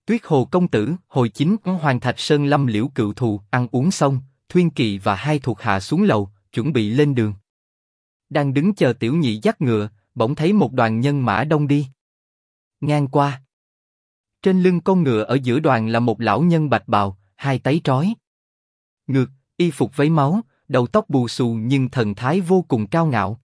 Tuyết Hồ công tử, hồi chính Hoàng Thạch Sơn Lâm Liễu cựu thù, ăn uống xong, Thuyên Kỳ và hai thuộc hạ xuống lầu, chuẩn bị lên đường. Đang đứng chờ tiểu nhị dắt ngựa, bỗng thấy một đoàn nhân mã đông đi ngang qua. Trên lưng con ngựa ở giữa đoàn là một lão nhân bạch bào, hai tay trói ngược, y phục vấy máu, đầu tóc bù xù nhưng thần thái vô cùng cao ngạo.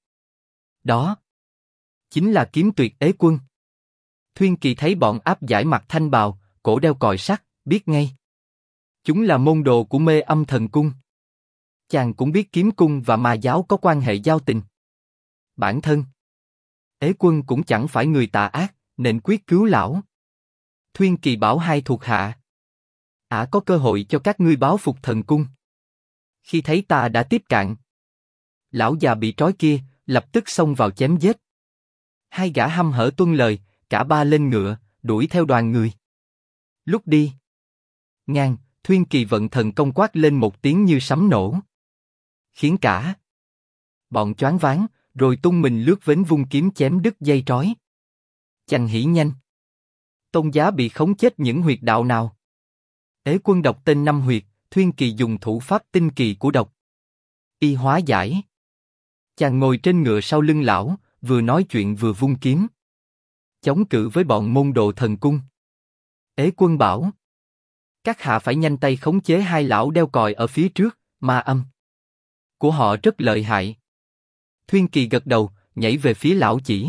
Đó chính là Kiếm Tuyệt Ế Quân. Thuyên Kỳ thấy bọn áp giải mặc thanh bào, cổ đeo còi sắt, biết ngay. Chúng là môn đồ của Mê Âm Thần Cung. Chàng cũng biết kiếm cung và ma giáo có quan hệ giao tình. Bản thân Ế Quân cũng chẳng phải người tà ác, nên quyết cứu lão. Thuyên Kỳ bảo hai thuộc hạ: có cơ hội cho các ngươi báo phục thần cung. Khi thấy ta đã tiếp cận, lão già bị trói kia lập tức xông vào chém giết. Hai gã hăm hở tuân lời, cả ba lên ngựa đuổi theo đoàn người. Lúc đi ngang, Thuyên Kỳ vận thần công quát lên một tiếng như sấm nổ, khiến cả bọn choáng váng, rồi tung mình lướt vến vung kiếm chém đứt dây trói. Chàng hỉ nhanh. Tôn giá bị khống chết những huyệt đạo nào? Ế Quân đọc tên 5 huyệt, Thuyên Kỳ dùng thủ pháp tinh kỳ của độc y hóa giải. Chàng ngồi trên ngựa sau lưng lão, vừa nói chuyện vừa vung kiếm, chống cự với bọn môn đồ thần cung. Ế Quân bảo: các hạ phải nhanh tay khống chế hai lão đeo còi ở phía trước, ma âm của họ rất lợi hại. Thuyên Kỳ gật đầu, nhảy về phía lão chỉ.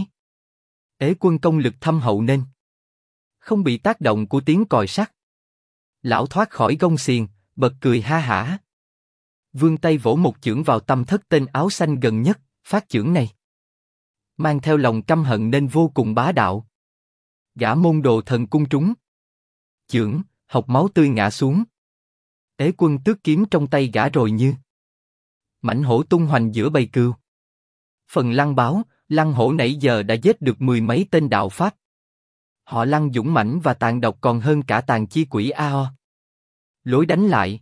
Ế Quân công lực thâm hậu nên không bị tác động của tiếng còi sắt. Lão thoát khỏi gông xiềng, bật cười ha hả. Vươn tay vỗ một chưởng vào tâm thất tên áo xanh gần nhất, phát chưởng này mang theo lòng căm hận nên vô cùng bá đạo. Gã môn đồ thần cung trúng chưởng, hộc máu tươi ngã xuống. Ế Quân tước kiếm trong tay gã rồi như mãnh hổ tung hoành giữa bầy cừu. Phần Lăng báo, Lăng hổ nãy giờ đã giết được 10 mấy tên đạo pháp. Họ Lăng dũng mãnh và tàn độc còn hơn cả tàn chi quỷ Ao. Lối đánh lại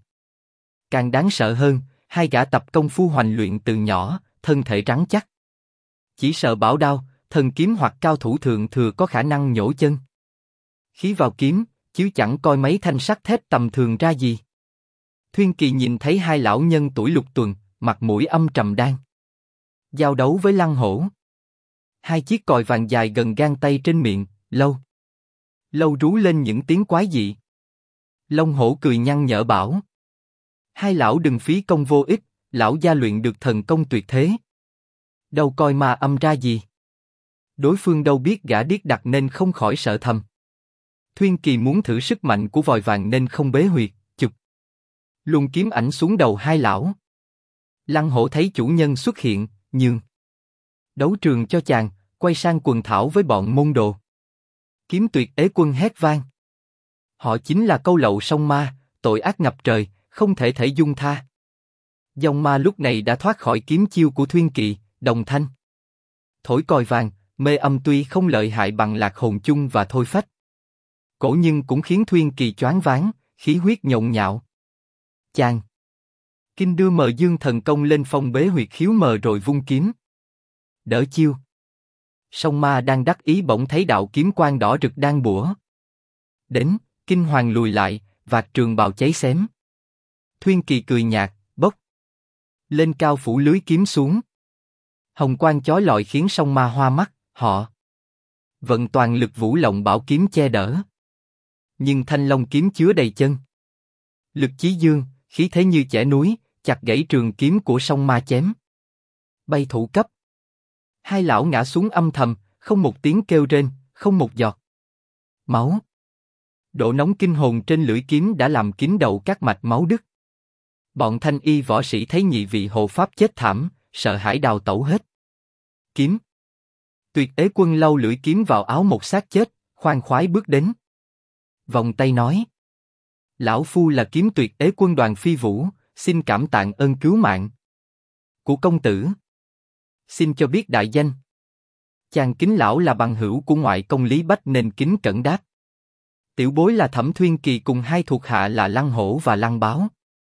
càng đáng sợ hơn, hai gã tập công phu hoành luyện từ nhỏ, thân thể rắn chắc. Chỉ sợ bảo đao, thần kiếm hoặc cao thủ thượng thừa có khả năng nhổ chân khí vào kiếm, chứ chẳng coi mấy thanh sắt thép tầm thường ra gì. Thuyên Kỳ nhìn thấy hai lão nhân tuổi lục tuần, mặt mũi âm trầm đang giao đấu với Lăng hổ. Hai chiếc còi vàng dài gần gang tay trên miệng, lâu lâu rú lên những tiếng quái dị. Long hổ cười nhăn nhở bảo: hai lão đừng phí công vô ích, lão gia luyện được thần công tuyệt thế, đâu coi ma âm ra gì. Đối phương đâu biết gã điếc đặc nên không khỏi sợ thầm. Thuyên Kỳ muốn thử sức mạnh của vòi vàng nên không bế huyệt, chụp luồng kiếm ảnh xuống đầu hai lão. Lăng hổ thấy chủ nhân xuất hiện, nhường đấu trường cho chàng, quay sang quần thảo với bọn môn đồ. Kiếm Tuyệt Ế Quân hét vang: họ chính là câu lậu sông ma, tội ác ngập trời, không thể thể dung tha. Dòng ma lúc này đã thoát khỏi kiếm chiêu của Thuyên Kỳ, đồng thanh thổi còi vàng. Mê âm tuy không lợi hại bằng lạc hồn chung và thôi phách cổ nhưng cũng khiến Thuyên Kỳ choáng váng, khí huyết nhộn nhạo. Chàng kinh đưa mờ dương thần công lên phong bế huyệt khiếu mờ rồi vung kiếm đỡ chiêu. Sông ma đang đắc ý bỗng thấy đạo kiếm quang đỏ rực đang bủa đến, kinh hoàng lùi lại, vạt trường bào cháy xém. Thuyên Kỳ cười nhạt, bốc lên cao phủ lưới kiếm xuống. Hồng quang chói lọi khiến sông ma hoa mắt, họ vận toàn lực vũ lộng bảo kiếm che đỡ. Nhưng thanh long kiếm chứa đầy chân lực chí dương, khí thế như chẻ núi, chặt gãy trường kiếm của sông ma chém bay thủ cấp. Hai lão ngã xuống âm thầm, không một tiếng kêu rên, không một giọt máu. Độ nóng kinh hồn trên lưỡi kiếm đã làm kín đầu các mạch máu đứt. Bọn thanh y võ sĩ thấy nhị vị hộ pháp chết thảm, sợ hãi đào tẩu hết. Kiếm Tuyệt Ế Quân lau lưỡi kiếm vào áo một xác chết, khoan khoái bước đến, vòng tay nói: lão phu là Kiếm Tuyệt Ế Quân Đoàn Phi Vũ, xin cảm tạ ơn cứu mạng của công tử. Xin cho biết đại danh. Chàng kính lão là bằng hữu của ngoại công Lý Bách nên kính cẩn đáp: tiểu bối là Thẩm Thuyên Kỳ cùng hai thuộc hạ là Lăng hổ và Lăng báo.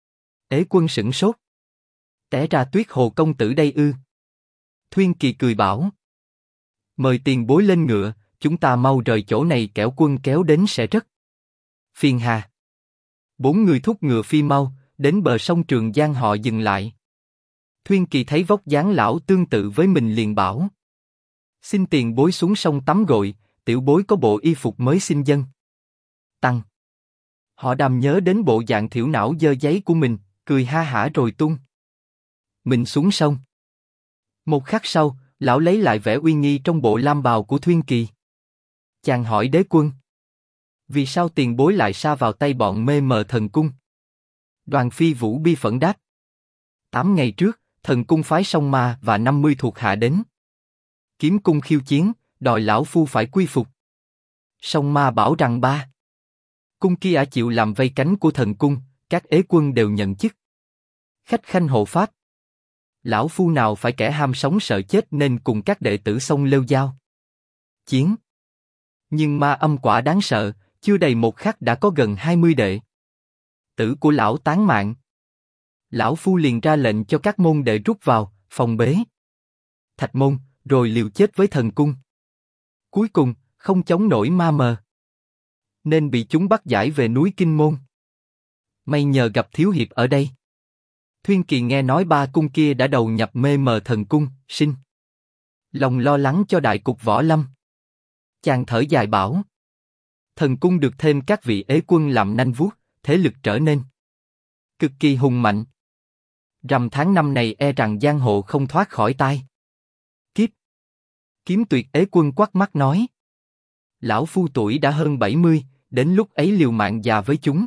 Ế Quân sửng sốt: té ra Tuyết Hồ công tử đây ư? Thuyên Kỳ cười bảo: mời tiền bối lên ngựa, chúng ta mau rời chỗ này kẻo quân kéo đến sẽ rất phiền hà. Bốn người thúc ngựa phi mau, đến bờ sông Trường Giang họ dừng lại. Thuyên Kỳ thấy vóc dáng lão tương tự với mình liền bảo: xin tiền bối xuống sông tắm gội, tiểu bối có bộ y phục mới xin dâng. Tăng. Họ Đàm nhớ đến bộ dạng thiểu não dơ giấy của mình, cười ha hả rồi tung mình xuống sông. Một khắc sau, lão lấy lại vẻ uy nghi trong bộ lam bào của Thuyên Kỳ. Chàng hỏi đế quân: vì sao tiền bối lại sa vào tay bọn mê mờ thần cung? Đoàn Phi Vũ bi phẫn đáp: 8 ngày trước, thần cung phái Song Ma và 50 thuộc hạ đến Kiếm cung khiêu chiến, đòi lão phu phải quy phục. Song Ma bảo rằng ba cung kia chịu làm vây cánh của thần cung, các ế quân đều nhận chức khách khanh hộ pháp. Lão phu nào phải kẻ ham sống sợ chết nên cùng các đệ tử xông lêu giao chiến. Nhưng ma âm quả đáng sợ, chưa đầy một khắc đã có gần 20 đệ tử của lão tán mạng. Lão phu liền ra lệnh cho các môn đệ rút vào phòng bế thạch môn, rồi liều chết với thần cung. Cuối cùng không chống nổi ma mờ, nên bị chúng bắt giải về núi Kinh Môn. May nhờ gặp thiếu hiệp ở đây. Thuyên Kỳ nghe nói ba cung kia đã đầu nhập mê mờ thần cung, sinh lòng lo lắng cho đại cục võ lâm. Chàng thở dài bảo: thần cung được thêm các vị ế quân làm nanh vuốt, thế lực trở nên cực kỳ hùng mạnh. Rằm tháng năm này e rằng giang hồ không thoát khỏi tai kiếp. Kiếm Tuyệt ế quân quắt mắt nói: lão phu tuổi đã hơn 70, đến lúc ấy liều mạng già với chúng.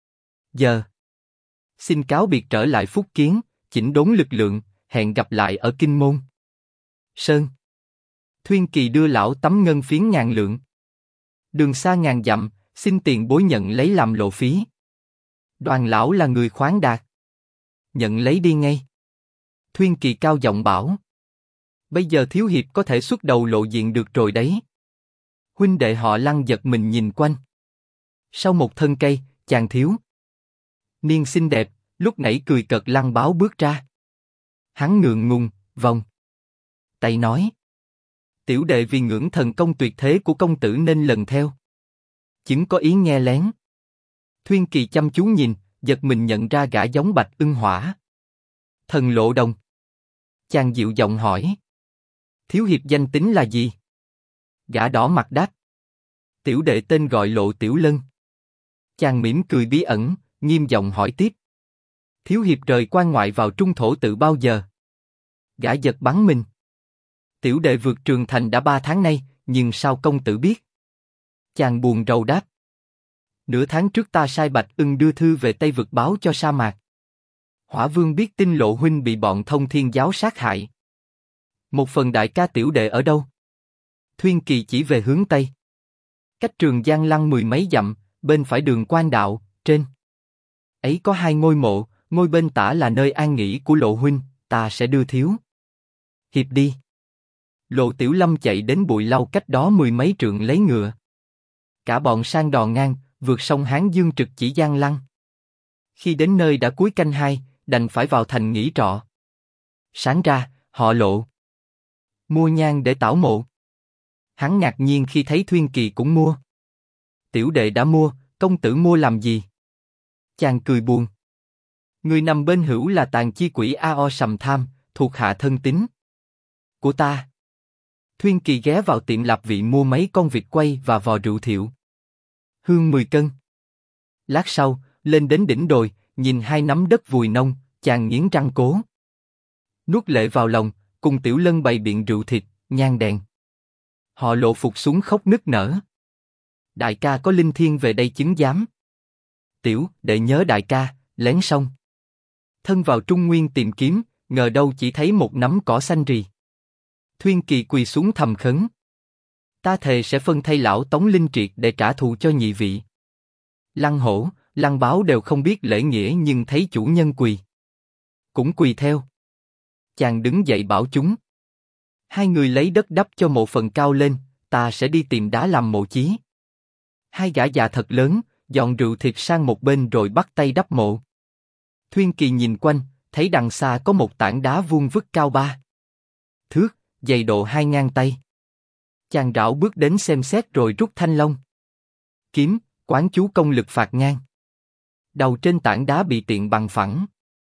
Giờ xin cáo biệt trở lại Phúc Kiến, chỉnh đốn lực lượng, hẹn gặp lại ở Kinh Môn Sơn. Thuyên Kỳ đưa lão tấm ngân phiến 1000 lượng. Đường xa ngàn dặm, xin tiền bối nhận lấy làm lộ phí. Đoàn lão là người khoáng đạt, nhận lấy đi ngay. Thuyên Kỳ cao giọng bảo: bây giờ thiếu hiệp có thể xuất đầu lộ diện được rồi đấy. Huynh đệ họ Lăng giật mình nhìn quanh. Sau một thân cây, chàng thiếu niên xinh đẹp, lúc nãy cười cợt Lăng Báo bước ra. Hắn ngượng ngùng, vòng tay nói: tiểu đệ vì ngưỡng thần công tuyệt thế của công tử nên lần theo. Chứng có ý nghe lén. Thuyên Kỳ chăm chú nhìn, giật mình nhận ra gã giống Bạch Ưng Hỏa. Thần Lộ Đồng. Chàng dịu giọng hỏi: thiếu hiệp danh tính là gì? Gã đỏ mặt đáp: tiểu đệ tên gọi Lộ Tiểu Lân. Chàng mỉm cười bí ẩn, nghiêm giọng hỏi tiếp: thiếu hiệp rời quan ngoại vào trung thổ từ bao giờ? Gã giật bắn mình: tiểu đệ vượt Trường Thành đã 3 tháng nay, nhưng sao công tử biết? Chàng buồn rầu đáp: nửa tháng trước ta sai Bạch Ưng đưa thư về Tây Vực báo cho sa mạc Hỏa Vương biết tin Lộ huynh bị bọn Thông Thiên giáo sát hại. Một phần đại ca tiểu đệ ở đâu? Thuyên Kỳ chỉ về hướng Tây, cách Trường Giang Lăng 10 mấy dặm, bên phải đường Quan Đạo, trên ấy có 2 ngôi mộ, ngôi bên tả là nơi an nghỉ của Lộ huynh, ta sẽ đưa thiếu hiệp đi. Lộ Tiểu Lâm chạy đến bụi lau cách đó 10 mấy trượng lấy ngựa. Cả bọn sang đò ngang, vượt sông Hán Dương trực chỉ Giang Lăng. Khi đến nơi đã cuối canh 2, đành phải vào thành nghỉ trọ. Sáng ra, họ Lộ mua nhang để tảo mộ. Hắn ngạc nhiên khi thấy Thuyên Kỳ cũng mua. Tiểu đệ đã mua, công tử mua làm gì? Chàng cười buồn: người nằm bên hữu là tàn chi quỷ Ao Sầm Tham, thuộc hạ thân tín của ta. Thuyên Kỳ ghé vào tiệm lạp vị mua mấy con vịt quay và vò rượu thiệu hương 10 cân. Lát sau, lên đến đỉnh đồi, nhìn 2 nắm đất vùi nông, chàng nghiến răng cố nuốt lệ vào lòng, cùng Tiểu Lân bày biện rượu thịt, nhang đèn. Họ Lộ phục xuống khóc nức nở: đại ca có linh thiêng về đây chứng giám. Tiểu đệ nhớ đại ca, lén xong thân vào Trung Nguyên tìm kiếm, ngờ đâu chỉ thấy một nắm cỏ xanh rì. Thuyên Kỳ quỳ xuống thầm khấn: ta thề sẽ phân thay lão Tống Linh Triệt để trả thù cho nhị vị. Lăng Hổ, Lăng Báo đều không biết lễ nghĩa nhưng thấy chủ nhân quỳ cũng quỳ theo. Chàng đứng dậy bảo chúng: 2 người lấy đất đắp cho mộ phần cao lên, ta sẽ đi tìm đá làm mộ chí. 2 gã già thật lớn, dọn rượu thịt sang một bên rồi bắt tay đắp mộ. Thuyên Kỳ nhìn quanh, thấy đằng xa có một tảng đá vuông vức cao 3 thước, dày độ 2 ngang tay. Chàng rảo bước đến xem xét rồi rút thanh long kiếm, quán chú công lực phạt ngang. Đầu trên tảng đá bị tiện bằng phẳng.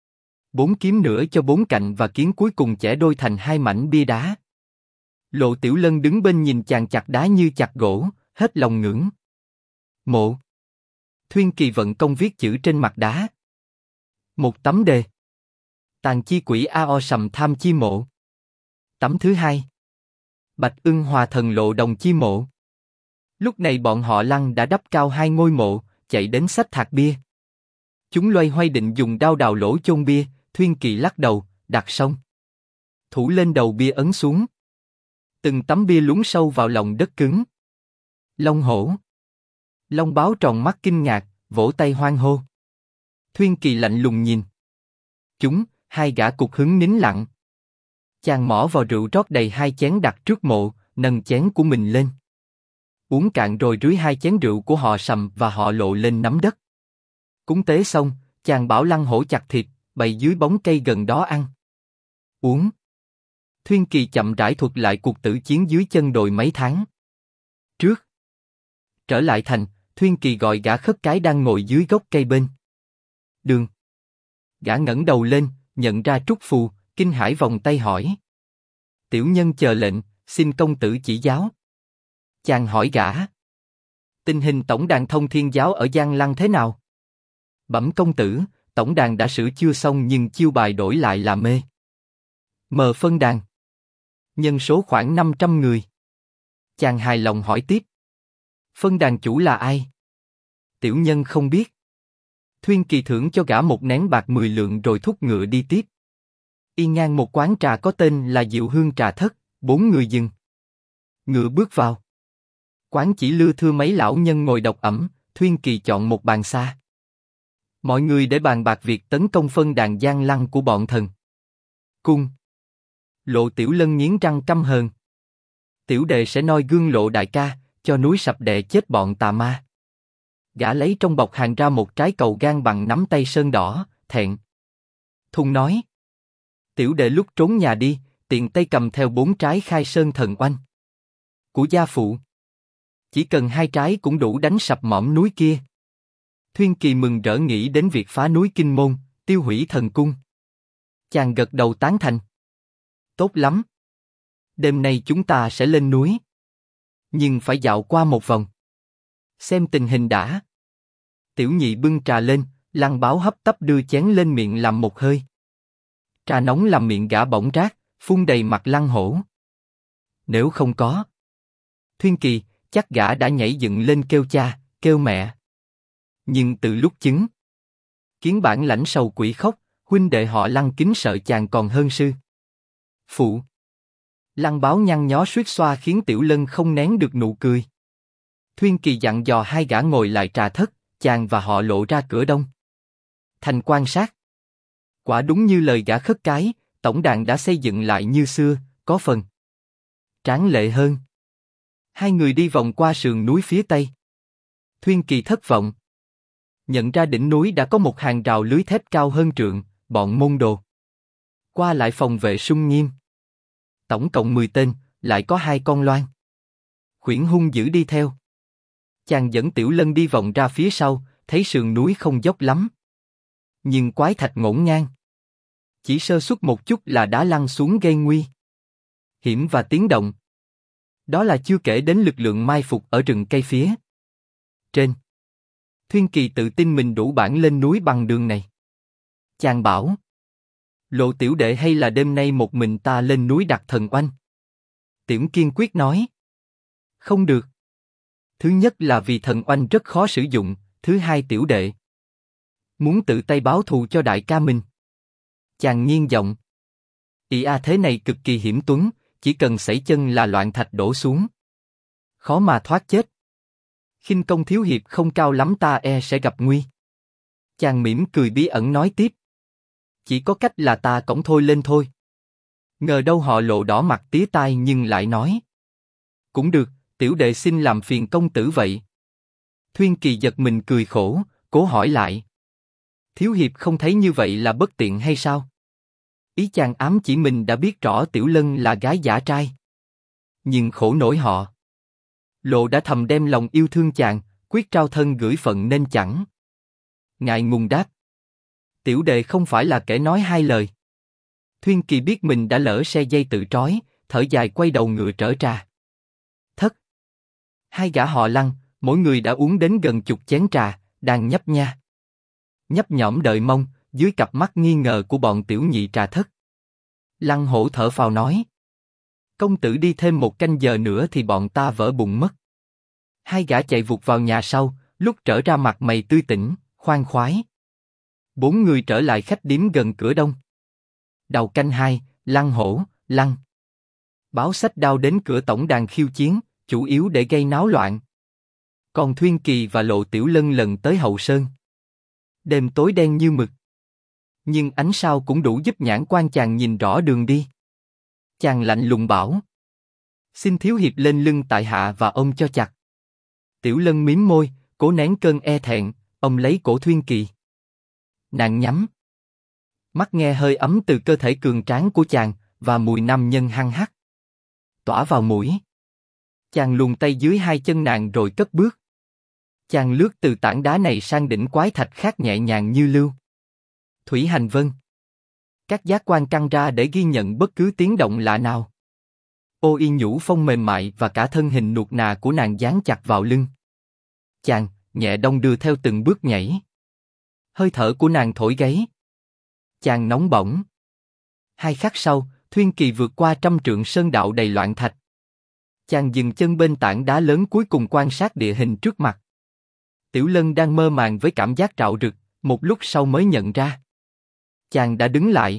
4 kiếm nữa cho 4 cạnh và kiếm cuối cùng chẻ đôi thành 2 mảnh bia đá. Lộ Tiểu Lân đứng bên nhìn chàng chặt đá như chặt gỗ, hết lòng ngưỡng mộ. Thuyên Kỳ vận công viết chữ trên mặt đá. Một tấm đề. Tàn chi quỷ ao sầm tham chi mộ. Tấm thứ hai. Bạch ưng hòa thần lộ đồng chi mộ. Lúc này bọn họ Lăng đã đắp cao 2 ngôi mộ, chạy đến xách thạc bia. Chúng loay hoay định dùng đao đào lỗ chôn bia, Thuyên Kỳ lắc đầu, đặt xong. Thủ lên đầu bia ấn xuống. Từng tấm bia lún sâu vào lòng đất cứng. Long hổ. Long báo tròn mắt kinh ngạc, vỗ tay hoan hô. Thuyên Kỳ lạnh lùng nhìn. Chúng, 2 gã cục hứng nín lặng. Chàng mỏ vào rượu rót đầy 2 chén đặt trước mộ, nâng chén của mình lên. Uống cạn rồi rưới 2 chén rượu của họ Sầm và họ Lộ lên nắm đất. Cúng tế xong, chàng bảo Lăng hổ chặt thịt, bày dưới bóng cây gần đó ăn. Uống. Thuyên Kỳ chậm rãi thuật lại cuộc tử chiến dưới chân đồi mấy tháng trước. Trở lại thành, Thuyên Kỳ gọi gã khất cái đang ngồi dưới gốc cây bên đường. Gã ngẩng đầu lên, nhận ra Trúc Phù, kinh hãi vòng tay hỏi. Tiểu nhân chờ lệnh, xin công tử chỉ giáo. Chàng hỏi gã. Tình hình tổng đàn Thông Thiên giáo ở Giang Lăng thế nào? Bẩm công tử, tổng đàn đã sửa chữa xong nhưng chiêu bài đổi lại là mê mờ phân đàn. Nhân số khoảng 500 người. Chàng hài lòng hỏi tiếp. Phân đàn chủ là ai? Tiểu nhân không biết. Thuyên Kỳ thưởng cho gã một nén bạc 10 lượng rồi thúc ngựa đi tiếp. Y ngang một quán trà có tên là Diệu Hương Trà Thất, 4 người dừng. Ngựa bước vào. Quán chỉ lưa thưa mấy lão nhân ngồi độc ẩm, Thuyên Kỳ chọn một bàn xa. Mọi người để bàn bạc việc tấn công phân đàn Giang Lăng của bọn thần cung. Lộ Tiểu Lân nghiến răng căm hờn. Tiểu đệ sẽ noi gương Lộ đại ca, cho núi sập đệ chết bọn tà ma. Gã lấy trong bọc hàng ra một trái cầu gan bằng nắm tay sơn đỏ, thẹn thùng nói. Tiểu đệ lúc trốn nhà đi, tiện tay cầm theo 4 trái khai sơn thần oanh của gia phụ. Chỉ cần 2 trái cũng đủ đánh sập mỏm núi kia. Thuyên Kỳ mừng rỡ nghĩ đến việc phá núi Kinh Môn, tiêu hủy thần cung. Chàng gật đầu tán thành. Tốt lắm. Đêm nay chúng ta sẽ lên núi. Nhưng phải dạo qua một vòng. Xem tình hình đã. Tiểu nhị bưng trà lên, Lăng Báo hấp tấp đưa chén lên miệng làm một hơi. Trà nóng làm miệng gã bỗng rát, phun đầy mặt Lăng Hổ. Nếu không có Thuyên Kỳ, chắc gã đã nhảy dựng lên kêu cha, kêu mẹ. Nhưng từ lúc chứng kiến bản lãnh sầu quỷ khóc, huynh đệ họ Lăng kính sợ chàng còn hơn sư phụ. Lăng Báo nhăn nhó suýt xoa khiến Tiểu Lân không nén được nụ cười. Thuyên Kỳ dặn dò 2 gã ngồi lại trà thất, chàng và họ Lộ ra cửa đông thành quan sát. Quả đúng như lời gã khất cái, tổng đàn đã xây dựng lại như xưa, có phần tráng lệ hơn. 2 người đi vòng qua sườn núi phía tây. Thuyên Kỳ thất vọng. Nhận ra đỉnh núi đã có một hàng rào lưới thép cao hơn trượng, bọn môn đồ qua lại phòng vệ sung nghiêm. Tổng cộng 10 tên, lại có 2 con loan khuyển hung dữ đi theo. Chàng dẫn Tiểu Lân đi vòng ra phía sau, thấy sườn núi không dốc lắm, nhưng quái thạch ngổn ngang. Chỉ sơ suất một chút là đá lăn xuống gây nguy hiểm và tiếng động. Đó là chưa kể đến lực lượng mai phục ở rừng cây phía trên. Thuyên Kỳ tự tin mình đủ bản lên núi bằng đường này. Chàng bảo. Lộ tiểu đệ hay là đêm nay một mình ta lên núi đặt thần oanh? Tiểu kiên quyết nói. Không được. Thứ nhất là vì thần oanh rất khó sử dụng, thứ hai tiểu đệ muốn tự tay báo thù cho đại ca mình. Chàng nghiêng giọng. Thế này cực kỳ hiểm tuấn, chỉ cần sẩy chân là loạn thạch đổ xuống, khó mà thoát chết. Khinh công thiếu hiệp không cao lắm, ta sẽ gặp nguy. Chàng mỉm cười bí ẩn nói tiếp. Chỉ có cách là ta cõng thôi lên thôi. Ngờ đâu họ Lộ đỏ mặt tía tai nhưng lại nói. Cũng được, tiểu đệ xin làm phiền công tử vậy. Thuyên Kỳ giật mình cười khổ, cố hỏi lại. Thiếu hiệp không thấy như vậy là bất tiện hay sao? Ý chàng ám chỉ mình đã biết rõ Tiểu Lân là gái giả trai. Nhưng khổ nổi họ Lộ đã thầm đem lòng yêu thương chàng, quyết trao thân gửi phận nên chẳng. Ngại ngùng đáp. Tiểu đệ không phải là kẻ nói hai lời. Thuyên Kỳ biết mình đã lỡ xe dây tự trói, thở dài quay đầu ngựa trở ra. Thất. Hai gã họ Lăng, mỗi người đã uống đến gần chục chén trà, đang nhấp nha. Nhấp nhõm đợi mong, dưới cặp mắt nghi ngờ của bọn tiểu nhị trà thất. Lăng Hổ thở phào nói. Công tử đi thêm một canh giờ nữa thì bọn ta vỡ bụng mất. Hai gã chạy vụt vào nhà sau, lúc trở ra mặt mày tươi tỉnh, khoan khoái. Bốn người trở lại khách điếm gần cửa đông. Đầu canh hai, Lăng Hổ, Lăng Báo xách đao đến cửa tổng đàn khiêu chiến, chủ yếu để gây náo loạn. Còn Thuyên Kỳ và Lộ Tiểu Lân lần tới hậu sơn. Đêm tối đen như mực. Nhưng ánh sao cũng đủ giúp nhãn quan chàng nhìn rõ đường đi. Chàng lạnh lùng bảo. Xin thiếu hiệp lên lưng tại hạ và ôm cho chặt. Tiểu Lân mím môi, cố nén cơn e thẹn, ông lấy cổ Thuyên Kỳ. Nàng nhắm mắt nghe hơi ấm từ cơ thể cường tráng của chàng, và mùi nam nhân hăng hắc tỏa vào mũi. Chàng luồn tay dưới hai chân nàng rồi cất bước. Chàng lướt từ tảng đá này sang đỉnh quái thạch khác nhẹ nhàng như lưu thủy hành vân. Các giác quan căng ra để ghi nhận bất cứ tiếng động lạ nào. Ô y nhũ phong mềm mại và cả thân hình nuột nà của nàng dán chặt vào lưng. Chàng nhẹ đong đưa theo từng bước nhảy. Hơi thở của nàng thổi gáy. Chàng nóng bỏng. Hai khắc sau, Thuyên Kỳ vượt qua trăm trượng sơn đạo đầy loạn thạch. Chàng dừng chân bên tảng đá lớn cuối cùng quan sát địa hình trước mặt. Tiểu Lân đang mơ màng với cảm giác rạo rực, một lúc sau mới nhận ra. Chàng đã đứng lại.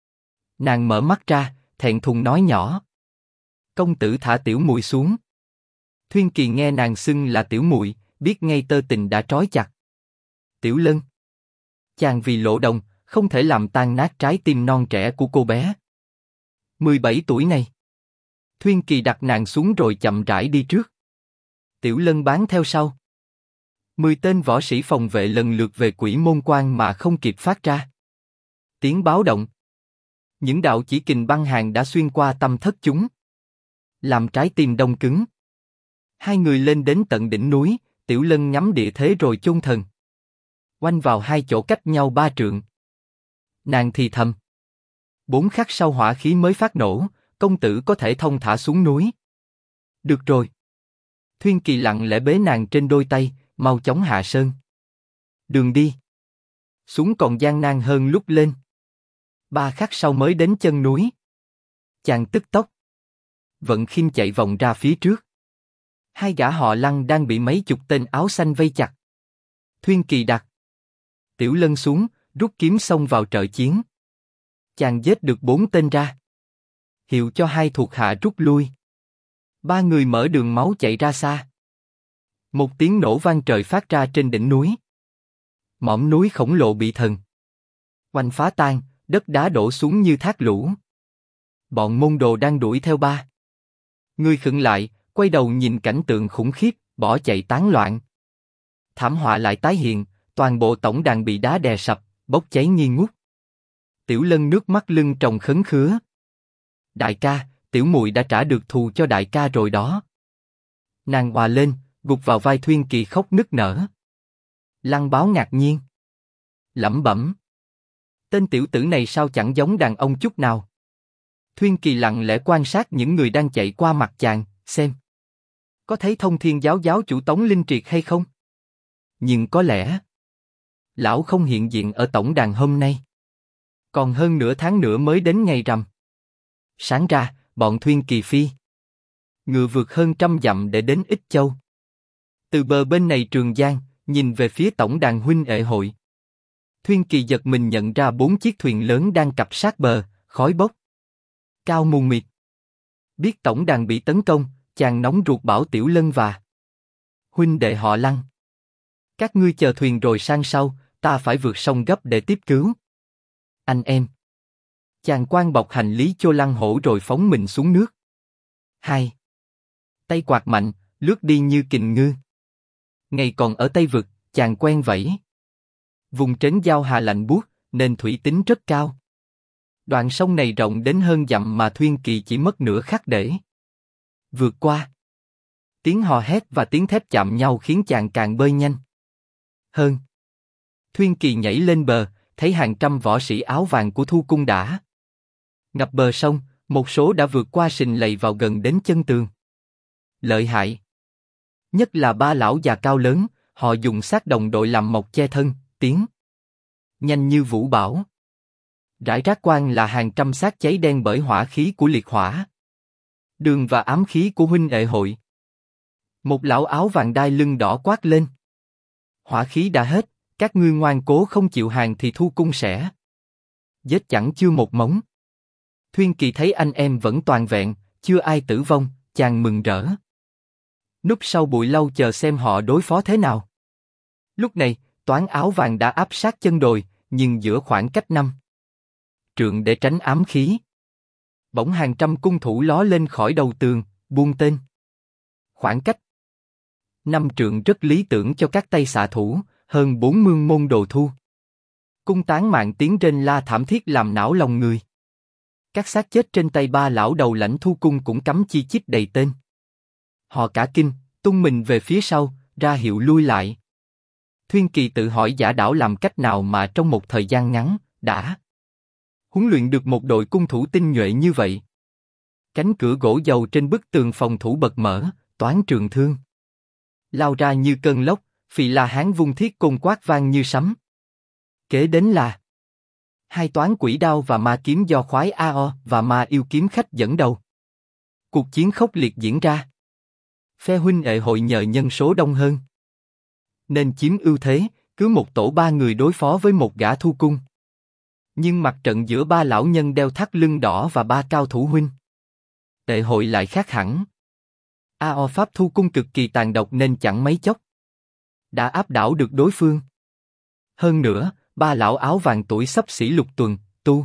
Nàng mở mắt ra, thẹn thùng nói nhỏ. Công tử thả tiểu muội xuống. Thuyên Kỳ nghe nàng xưng là tiểu muội, biết ngay tơ tình đã trói chặt. Tiểu Lân. Chàng vì Lộ Đồng, không thể làm tan nát trái tim non trẻ của cô bé. 17 tuổi này. Thuyên Kỳ đặt nàng xuống rồi chậm rãi đi trước. Tiểu Lân bám theo sau. 10 tên võ sĩ phòng vệ lần lượt về Quỷ Môn Quan mà không kịp phát ra tiếng báo động. Những đạo chỉ kình băng hàn đã xuyên qua tâm thất chúng, làm trái tim đông cứng. Hai người lên đến tận đỉnh núi, Tiểu Lân nhắm địa thế rồi chôn thần. Oanh vào hai chỗ cách nhau 3 trượng. Nàng thì thầm. 4 khắc sau hỏa khí mới phát nổ, công tử có thể thông thả xuống núi. Được rồi. Thuyên Kỳ lặng lẽ bế nàng trên đôi tay, mau chóng hạ sơn. Đường đi xuống còn gian nan hơn lúc lên. 3 khắc sau mới đến chân núi. Chàng tức tốc vận khinh chạy vòng ra phía trước. Hai gã họ Lăng đang bị mấy chục tên áo xanh vây chặt. Thuyên Kỳ đặt Tiểu Lân xuống, rút kiếm xông vào trợ chiến. Chàng giết được 4 tên ra. Hiệu cho hai thuộc hạ rút lui. 3 người mở đường máu chạy ra xa. Một tiếng nổ vang trời phát ra trên đỉnh núi. Mỏm núi khổng lồ bị thần oanh phá tan, đất đá đổ xuống như thác lũ. Bọn môn đồ đang đuổi theo 3 người khựng lại, quay đầu nhìn cảnh tượng khủng khiếp, bỏ chạy tán loạn. Thảm họa lại tái hiện, toàn bộ tổng đàn bị đá đè sập, bốc cháy nghi ngút. Tiểu Lân nước mắt lưng tròng khấn khứa. Đại ca, tiểu muội đã trả được thù cho đại ca rồi đó. Nàng òa lên, gục vào vai Thuyên Kỳ khóc nức nở. Lăng Báo ngạc nhiên, lẩm bẩm. Tên tiểu tử này sao chẳng giống đàn ông chút nào. Thuyên Kỳ lặng lẽ quan sát những người đang chạy qua mặt chàng, xem có thấy Thông Thiên giáo giáo chủ Tống Linh Triệt hay không. Nhưng có lẽ lão không hiện diện ở tổng đàn hôm nay. Còn hơn nửa tháng nữa mới đến ngày rằm. Sáng ra, bọn Thuyên Kỳ phi ngựa vượt hơn 100 dặm để đến Ích Châu. Từ bờ bên này Trường Giang, nhìn về phía tổng đàn huynh đệ hội. Thuyên Kỳ giật mình nhận ra 4 chiếc thuyền lớn đang cập sát bờ, khói bốc cao mù mịt. Biết tổng đàn bị tấn công, chàng nóng ruột bảo Tiểu Lân và huynh đệ họ Lăng. Các ngươi chờ thuyền rồi sang sau, ta phải vượt sông gấp để tiếp cứu. Anh em. Chàng quang bọc hành lý cho Lăng Hổ rồi phóng mình xuống nước. Hai tay quạt mạnh, lướt đi như kình ngư. Ngày còn ở Tây Vực, chàng quen vẫy. Vùng trấn Giao Hà lạnh buốt, nên thủy tính rất cao. Đoạn sông này rộng đến hơn dặm mà Thuyên Kỳ chỉ mất nửa khắc để vượt qua. Tiếng hò hét và tiếng thép chạm nhau khiến chàng càng bơi nhanh hơn. Thuyên Kỳ nhảy lên bờ, thấy hàng trăm võ sĩ áo vàng của Thu Cung đã ngập bờ sông, một số đã vượt qua sình lầy vào gần đến chân tường. Lợi hại! Nhất là ba lão già cao lớn, họ dùng xác đồng đội làm mộc che thân, tiến nhanh như vũ bão. Rải rác quang là hàng trăm xác cháy đen bởi hỏa khí của liệt hỏa đường và ám khí của huynh đệ hội. Một lão áo vàng đai lưng đỏ quát lên: hỏa khí đã hết, các ngươi ngoan cố không chịu hàng thì Thu Cung sẽ giết chẳng chưa một mống. Thuyên Kỳ thấy anh em vẫn toàn vẹn, chưa ai tử vong, chàng mừng rỡ. Núp sau bụi lâu chờ xem họ đối phó thế nào. Lúc này, toán áo vàng đã áp sát chân đồi, nhưng giữa khoảng cách 5 trượng để tránh ám khí. Bỗng hàng trăm cung thủ ló lên khỏi đầu tường, buông tên. Khoảng cách 5 trượng rất lý tưởng cho các tay xạ thủ, hơn 40 môn đồ Thu Cung tán mạng tiếng rên la thảm thiết làm não lòng người. Các xác chết trên tay ba lão đầu lãnh Thu Cung cũng cắm chi chít đầy tên. Họ cả kinh, tung mình về phía sau, ra hiệu lui lại. Thuyên Kỳ tự hỏi giả đảo làm cách nào mà trong một thời gian ngắn, đã huấn luyện được một đội cung thủ tinh nhuệ như vậy. Cánh cửa gỗ dầu trên bức tường phòng thủ bật mở, toán trường thương lao ra như cơn lốc, Phì La Hán vung thiết côn quát vang như sấm. Kế đến là hai toán quỷ đao và ma kiếm do khoái Ao và ma yêu kiếm khách dẫn đầu. Cuộc chiến khốc liệt diễn ra. Phe huynh đệ hội nhờ nhân số đông hơn nên chiếm ưu thế, cứ một tổ 3 người đối phó với một gã Thu Cung. Nhưng mặt trận giữa ba lão nhân đeo thắt lưng đỏ và ba cao thủ huynh đệ hội lại khác hẳn. Ao pháp Thu Cung cực kỳ tàn độc nên chẳng mấy chốc đã áp đảo được đối phương. Hơn nữa, ba lão áo vàng tuổi xấp xỉ lục tuần, tu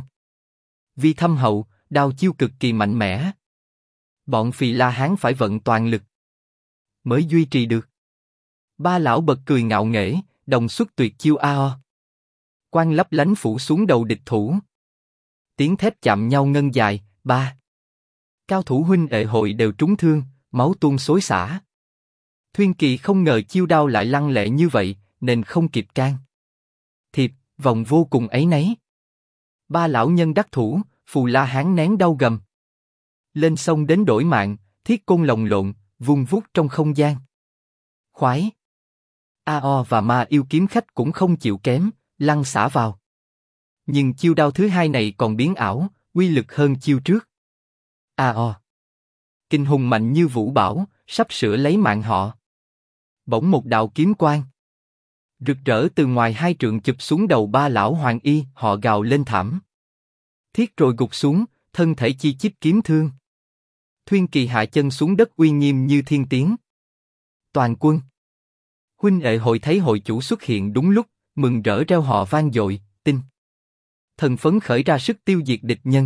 vi thâm hậu, đao chiêu cực kỳ mạnh mẽ. Bọn Phì La Hán phải vận toàn lực mới duy trì được. Ba lão bật cười ngạo nghễ, đồng xuất tuyệt chiêu Ao. Quang lấp lánh phủ xuống đầu địch thủ. Tiếng thép chạm nhau ngân dài, ba cao thủ huynh đệ hội đều trúng thương, máu tuôn xối xả. Thuyên Kỳ không ngờ chiêu đao lại lăng lệ như vậy, nên không kịp can thiệp, vòng vô cùng áy náy. Ba lão nhân đắc thủ, Phù La Hán nén đau gầm lên sông đến đổi mạng, thiết côn lồng lộn, vung vút trong không gian. Khoái Ao và ma yêu kiếm khách cũng không chịu kém, lăn xả vào. Nhưng chiêu đao thứ hai này còn biến ảo, uy lực hơn chiêu trước. Ao kinh hùng mạnh như vũ bão, sắp sửa lấy mạng họ. Bỗng một đạo kiếm quang rực rỡ từ ngoài 2 trượng chụp xuống đầu ba lão hoàng y, họ gào lên thảm thiết rồi gục xuống, thân thể chi chít kiếm thương. Thuyên Kỳ hạ chân xuống đất uy nghiêm như thiên tiếng. Toàn quân huynh đệ hội thấy hội chủ xuất hiện đúng lúc, mừng rỡ reo hò vang dội, tinh thần phấn khởi ra sức tiêu diệt địch nhân.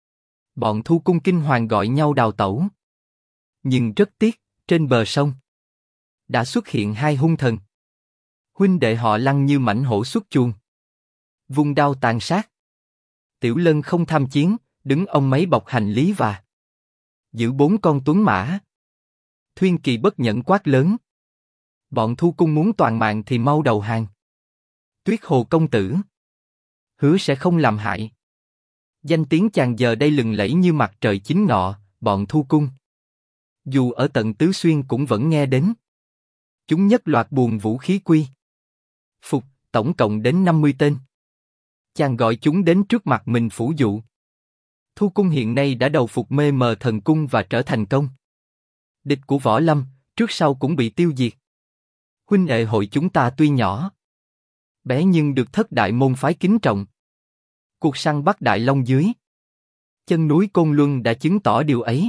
Bọn Thu Cung kinh hoàng gọi nhau đào tẩu. Nhưng rất tiếc, trên bờ sông đã xuất hiện hai hung thần. Huynh đệ họ lăn như mãnh hổ xuất chuồng, vung đao tàn sát. Tiểu Lân không tham chiến, đứng ông mấy bọc hành lý và giữ 4 con tuấn mã. Thuyên Kỳ bất nhẫn quát lớn: bọn Thu Cung muốn toàn mạng thì mau đầu hàng. Tuyết Hồ công tử hứa sẽ không làm hại. Danh tiếng chàng giờ đây lừng lẫy như mặt trời chính ngọ, bọn Thu Cung dù ở tận Tứ Xuyên cũng vẫn nghe đến. Chúng nhất loạt buồn vũ khí quy phục, tổng cộng đến 50 tên. Chàng gọi chúng đến trước mặt mình phủ dụ. Thu Cung hiện nay đã đầu phục mê mờ thần cung và trở thành công địch của Võ Lâm, trước sau cũng bị tiêu diệt. Huynh đệ hội chúng ta tuy nhỏ bé nhưng được thất đại môn phái kính trọng. Cuộc săn bắt Đại Long dưới chân núi Côn Luân đã chứng tỏ điều ấy.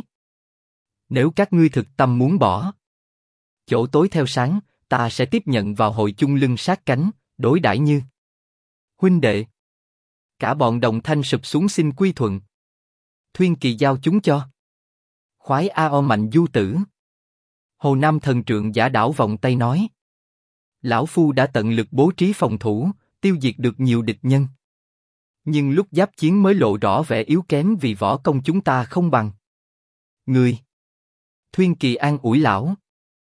Nếu các ngươi thực tâm muốn bỏ chỗ tối theo sáng, ta sẽ tiếp nhận vào hội chung lưng sát cánh, đối đãi như huynh đệ. Cả bọn đồng thanh sụp xuống xin quy thuận. Thuyên Kỳ giao chúng cho khoái Ao mạnh du tử. Hồ Nam thần trượng giả đảo vòng tay nói: lão phu đã tận lực bố trí phòng thủ, tiêu diệt được nhiều địch nhân. Nhưng lúc giáp chiến mới lộ rõ vẻ yếu kém vì võ công chúng ta không bằng người. Thuyên Kỳ an ủi lão: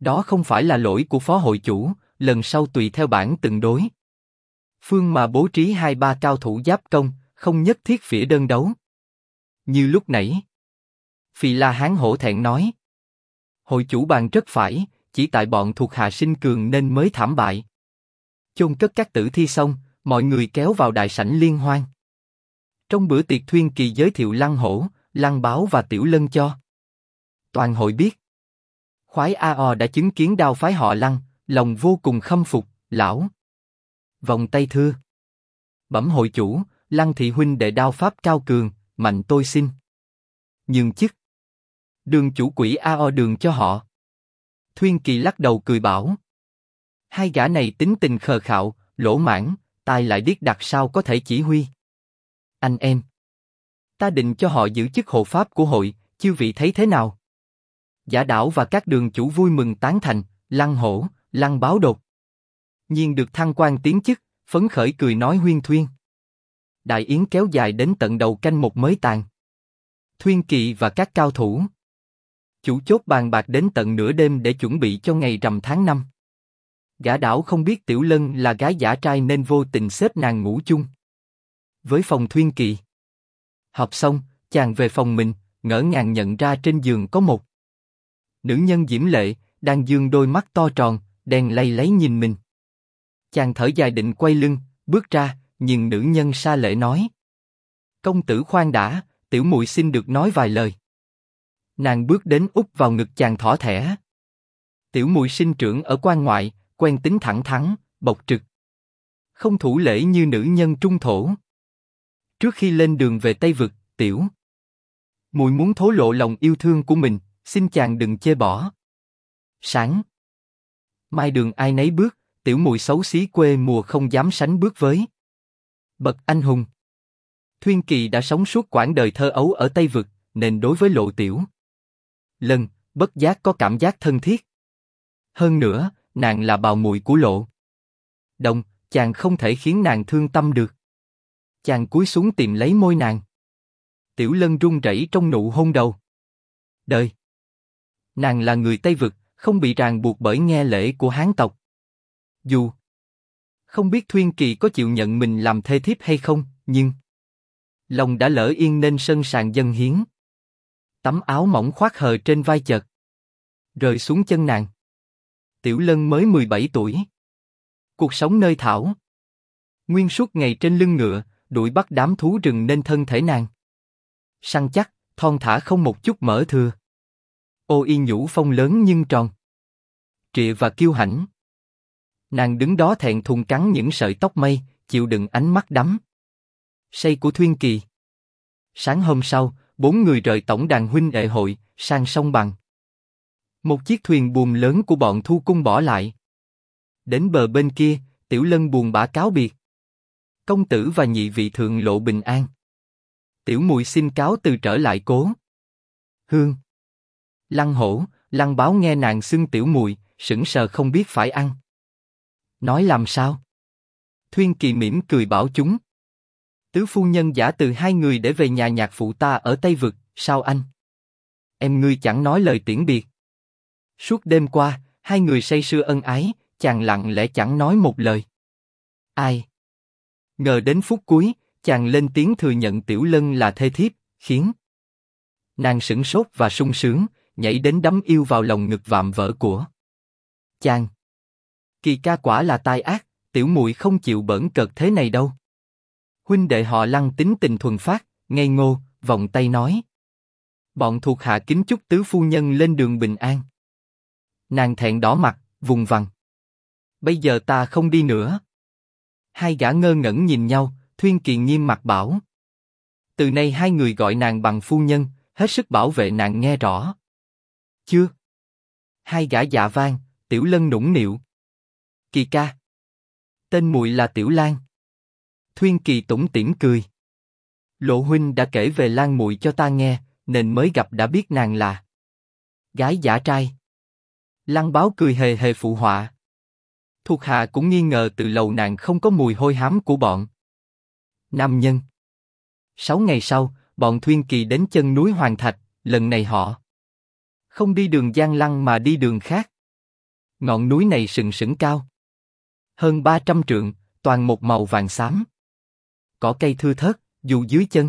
Đó không phải là lỗi của phó hội chủ, lần sau tùy theo bản từng đối. Phương mà bố trí 2-3 cao thủ giáp công, không nhất thiết phỉa đơn đấu. Như lúc nãy. Phì La Hán hổ thẹn nói. Hội chủ bàn rất phải, chỉ tại bọn thuộc hạ sinh cường nên mới thảm bại. Chôn cất các tử thi xong, mọi người kéo vào đại sảnh liên hoan. Trong bữa tiệc Thuyên Kỳ giới thiệu Lăng Hổ, Lăng Báo và Tiểu Lân cho toàn hội biết. Khoái A.O. đã chứng kiến đao phái họ Lăng, lòng vô cùng khâm phục, lão. Vòng tay thưa. Bẩm hội chủ, Lăng thị huynh đệ đao pháp cao cường, mạnh tôi xin. Nhường chức. Đường chủ quỷ A.O. đường cho họ. Thuyên Kỳ lắc đầu cười bảo. Hai gã này tính tình khờ khạo, lỗ mãng, tai lại điếc đặc sao có thể chỉ huy. Anh em. Ta định cho họ giữ chức hộ pháp của hội, chư vị thấy thế nào? Giả Đảo và các đường chủ vui mừng tán thành, Lăng Hổ, Lăng Báo đột nhiên được thăng quan tiến chức, phấn khởi cười nói huyên thuyên. Đại yến kéo dài đến tận đầu canh một mới tàn. Thuyên Kỳ và các cao thủ chủ chốt bàn bạc đến tận nửa đêm để chuẩn bị cho ngày rằm tháng 5. Gã Đảo không biết Tiểu Lân là gái giả trai nên vô tình xếp nàng ngủ chung với phòng Thuyên Kỳ. Họp xong, chàng về phòng mình, ngỡ ngàng nhận ra trên giường có một nữ nhân diễm lệ, đang dương đôi mắt to tròn, đen lay lấy nhìn mình. Chàng thở dài định quay lưng, bước ra, nhưng nữ nhân sa lệ nói: công tử khoan đã, tiểu muội xin được nói vài lời. Nàng bước đến úp vào ngực chàng thỏ thẻ. Tiểu muội sinh trưởng ở quan ngoại, quen tính thẳng thắn, bộc trực, không thủ lễ như nữ nhân trung thổ. Trước khi lên đường về Tây Vực, tiểu muội muốn thổ lộ lòng yêu thương của mình, xin chàng đừng chê bỏ. Sáng mai đường ai nấy bước, tiểu muội xấu xí quê mùa không dám sánh bước với bậc anh hùng. Thuyên Kỳ đã sống suốt quãng đời thơ ấu ở Tây Vực, nên đối với Lộ Tiểu Lân, bất giác có cảm giác thân thiết. Hơn nữa, nàng là bào muội của Lộ Đông, chàng không thể khiến nàng thương tâm được. Chàng cúi xuống tìm lấy môi nàng. Tiểu Lân run rẩy trong nụ hôn đầu đời. Nàng là người Tây Vực, không bị ràng buộc bởi nghe lễ của Hán tộc. Dù không biết Thuyên Kỳ có chịu nhận mình làm thê thiếp hay không, nhưng lòng đã lỡ yên nên sân sàn dâng hiến. Tấm áo mỏng khoác hờ trên vai chợt rơi xuống chân nàng. Tiểu Lân mới 17 tuổi. Cuộc sống nơi thảo nguyên suốt ngày trên lưng ngựa, đuổi bắt đám thú rừng nên thân thể nàng săn chắc, thon thả không một chút mỡ thừa. Ô y nhũ phong lớn nhưng tròn trịa và kiêu hãnh. Nàng đứng đó thẹn thùng cắn những sợi tóc mây, chịu đựng ánh mắt đắm say của Thuyên Kỳ. Sáng hôm sau, 4 người rời tổng đàn huynh đệ hội sang sông Bằng. Một chiếc thuyền buồm lớn của bọn Thu Cung bỏ lại. Đến bờ bên kia, Tiểu Lân buồn bã cáo biệt. Công tử và nhị vị thượng lộ bình an. Tiểu muội xin cáo từ trở lại Cố Hương. Lăng Hổ, Lăng Báo nghe nàng xưng tiểu muội, sững sờ không biết phải ăn nói làm sao. Thuyên Kỳ mỉm cười bảo chúng: tứ phu nhân giả từ hai người để về nhà nhạc phụ ta ở Tây Vực, sao anh em ngươi chẳng nói lời tiễn biệt? Suốt đêm qua, hai người say sưa ân ái, chàng lặng lẽ chẳng nói một lời. Ai ngờ đến phút cuối, chàng lên tiếng thừa nhận Tiểu Lân là thê thiếp, khiến nàng sửng sốt và sung sướng, nhảy đến đắm yêu vào lòng ngực vạm vỡ của chàng. Kỳ ca quả là tai ác, tiểu muội không chịu bỡn cợt thế này đâu. Huynh đệ họ Lăng tính tình thuần phát, ngây ngô, vòng tay nói: bọn thuộc hạ kính chúc tứ phu nhân lên đường bình an. Nàng thẹn đỏ mặt, vùng vằng: bây giờ ta không đi nữa. Hai gã ngơ ngẩn nhìn nhau, Thuyên Kỳ nghiêm mặt bảo: từ nay hai người gọi nàng bằng phu nhân, hết sức bảo vệ nàng nghe rõ chưa? Hai gã dạ vang. Tiểu Lân nũng nịu: Kỳ ca, tên muội là Tiểu Lan. Thuyên Kỳ tủm tỉm cười: Lộ huynh đã kể về Lan muội cho ta nghe, nên mới gặp đã biết nàng là gái giả trai. Lăng Báo cười hề hề phụ họa: thuộc hạ cũng nghi ngờ từ lâu nàng không có mùi hôi hám của bọn nam nhân. 6 ngày sau, bọn Thuyên Kỳ đến chân núi Hoàng Thạch, lần này họ không đi đường Giang Lăng mà đi đường khác. Ngọn núi này sừng sững cao hơn 300 trượng, toàn một màu vàng xám. Cỏ cây thưa thớt, dù dưới chân.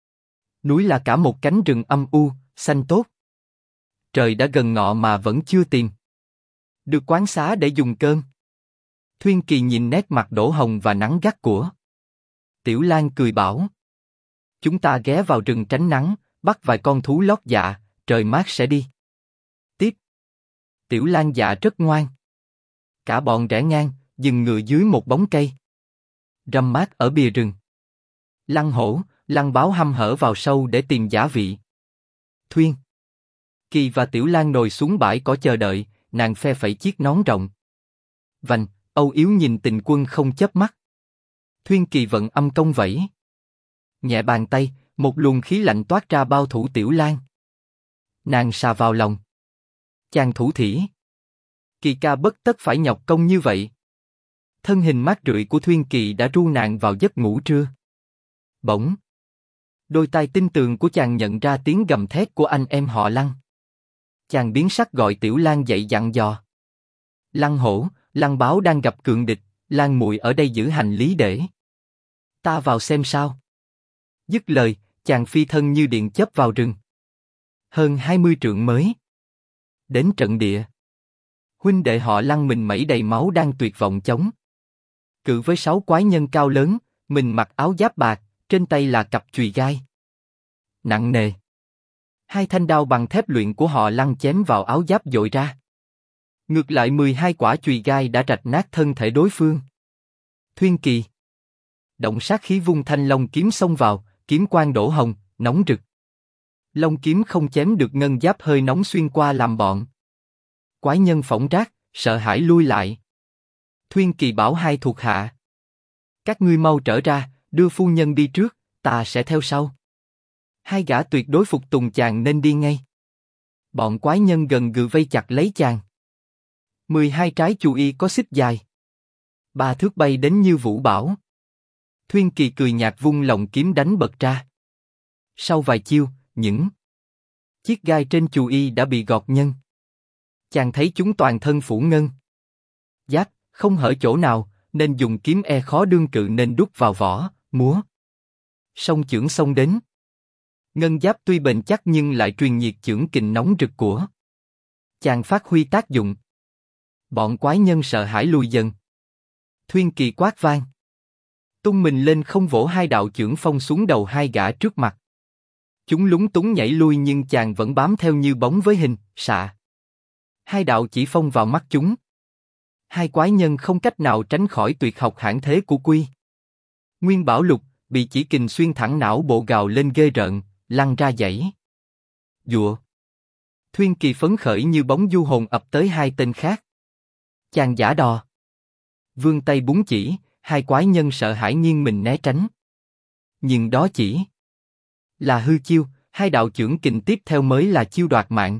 Núi là cả một cánh rừng âm u, xanh tốt. Trời đã gần ngọ mà vẫn chưa tìm được quán xá để dùng cơm. Thuyên Kỳ nhìn nét mặt đổ hồng và nắng gắt của Tiểu Lang cười bảo: chúng ta ghé vào rừng tránh nắng, bắt vài con thú lót dạ, trời mát sẽ đi. Tiếp. Tiểu Lang dạ rất ngoan. Cả bọn rẽ ngang, dừng ngựa dưới một bóng cây râm mát ở bìa rừng. Lăng Hổ, Lăng Báo hăm hở vào sâu để tìm giả vị. Thuyên Kỳ và Tiểu Lang ngồi xuống bãi cỏ chờ đợi, nàng phe phẩy chiếc nón rộng vành, âu yếm nhìn Tình Quân không chớp mắt. Thuyên Kỳ vận âm công vẫy nhẹ bàn tay, một luồng khí lạnh toát ra bao thủ Tiểu Lang. Nàng xà vào lòng. Chàng thủ thỉ. Kỳ ca bất tất phải nhọc công như vậy. Thân hình mát rượi của Thuyên Kỳ đã ru nàng vào giấc ngủ trưa. Bỗng, đôi tai tinh tường của chàng nhận ra tiếng gầm thét của anh em họ Lăng. Chàng biến sắc gọi Tiểu Lang dậy dặn dò: Lăng Hổ, Lăng Báo đang gặp cường địch, Lang muội ở đây giữ hành lý để ta vào xem sao. Dứt lời, chàng phi thân như điện chớp vào rừng. Hơn 20 trượng mới đến trận địa. Huynh đệ họ Lăng mình mẩy đầy máu đang tuyệt vọng chống cự với 6 quái nhân cao lớn, mình mặc áo giáp bạc, trên tay là cặp chùy gai nặng nề. 2 thanh đao bằng thép luyện của họ Lăng chém vào áo giáp dội ra. Ngược lại 12 quả chùy gai đã rạch nát thân thể đối phương. Thuyên Kỳ động sát khí vung thanh long kiếm xông vào, kiếm quang đổ hồng, nóng rực. Long kiếm không chém được ngân giáp hơi nóng xuyên qua làm bọn quái nhân phỏng rác, sợ hãi lui lại. Thuyên Kỳ bảo 2 thuộc hạ: các ngươi mau trở ra, đưa phu nhân đi trước, ta sẽ theo sau. 2 gã tuyệt đối phục tùng chàng nên đi ngay. Bọn quái nhân gần gừ vây chặt lấy chàng. 12 trái chu y có xích dài 3 thước bay đến như vũ bão. Thuyên Kỳ cười nhạt vung lồng kiếm đánh bật ra. Sau vài chiêu, những chiếc gai trên chu y đã bị gọt nhân. Chàng thấy chúng toàn thân phủ ngân giáp, không hở chỗ nào, nên dùng kiếm khó đương cự nên đút vào vỏ, múa song chưởng xông đến. Ngân giáp tuy bền chắc nhưng lại truyền nhiệt chưởng kình nóng rực của chàng phát huy tác dụng. Bọn quái nhân sợ hãi lùi dần. Thuyên Kỳ quát vang, tung mình lên không vỗ 2 đạo chưởng phong xuống đầu 2 gã trước mặt. Chúng lúng túng nhảy lui nhưng chàng vẫn bám theo như bóng với hình, xạ. 2 đạo chỉ phong vào mắt chúng. 2 quái nhân không cách nào tránh khỏi tuyệt học hãn thế của Quy Nguyên Bảo Lục, bị chỉ kình xuyên thẳng não bộ gào lên ghê rợn, lăn ra dãy dụa. Thuyên Kỳ phấn khởi như bóng du hồn ập tới 2 tên khác. Chàng giả đò vươn tay búng chỉ, 2 quái nhân sợ hãi nghiêng mình né tránh. Nhưng đó chỉ là hư chiêu, 2 đạo chưởng kình tiếp theo mới là chiêu đoạt mạng.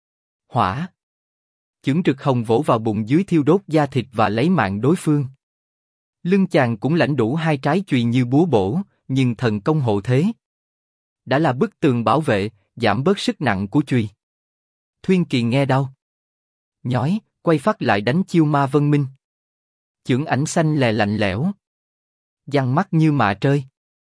Hỏa chưởng rực hồng vỗ vào bụng dưới thiêu đốt da thịt và lấy mạng đối phương. Lưng chàng cũng lãnh đủ 2 trái chùy như búa bổ, nhưng thần công hộ thế đã là bức tường bảo vệ, giảm bớt sức nặng của chùy. Thuyên Kỳ nghe đau nhói, quay phát lại đánh chiêu ma vân minh. Chưởng ảnh xanh lè lạnh lẽo, giăng mắt như mạ trơi.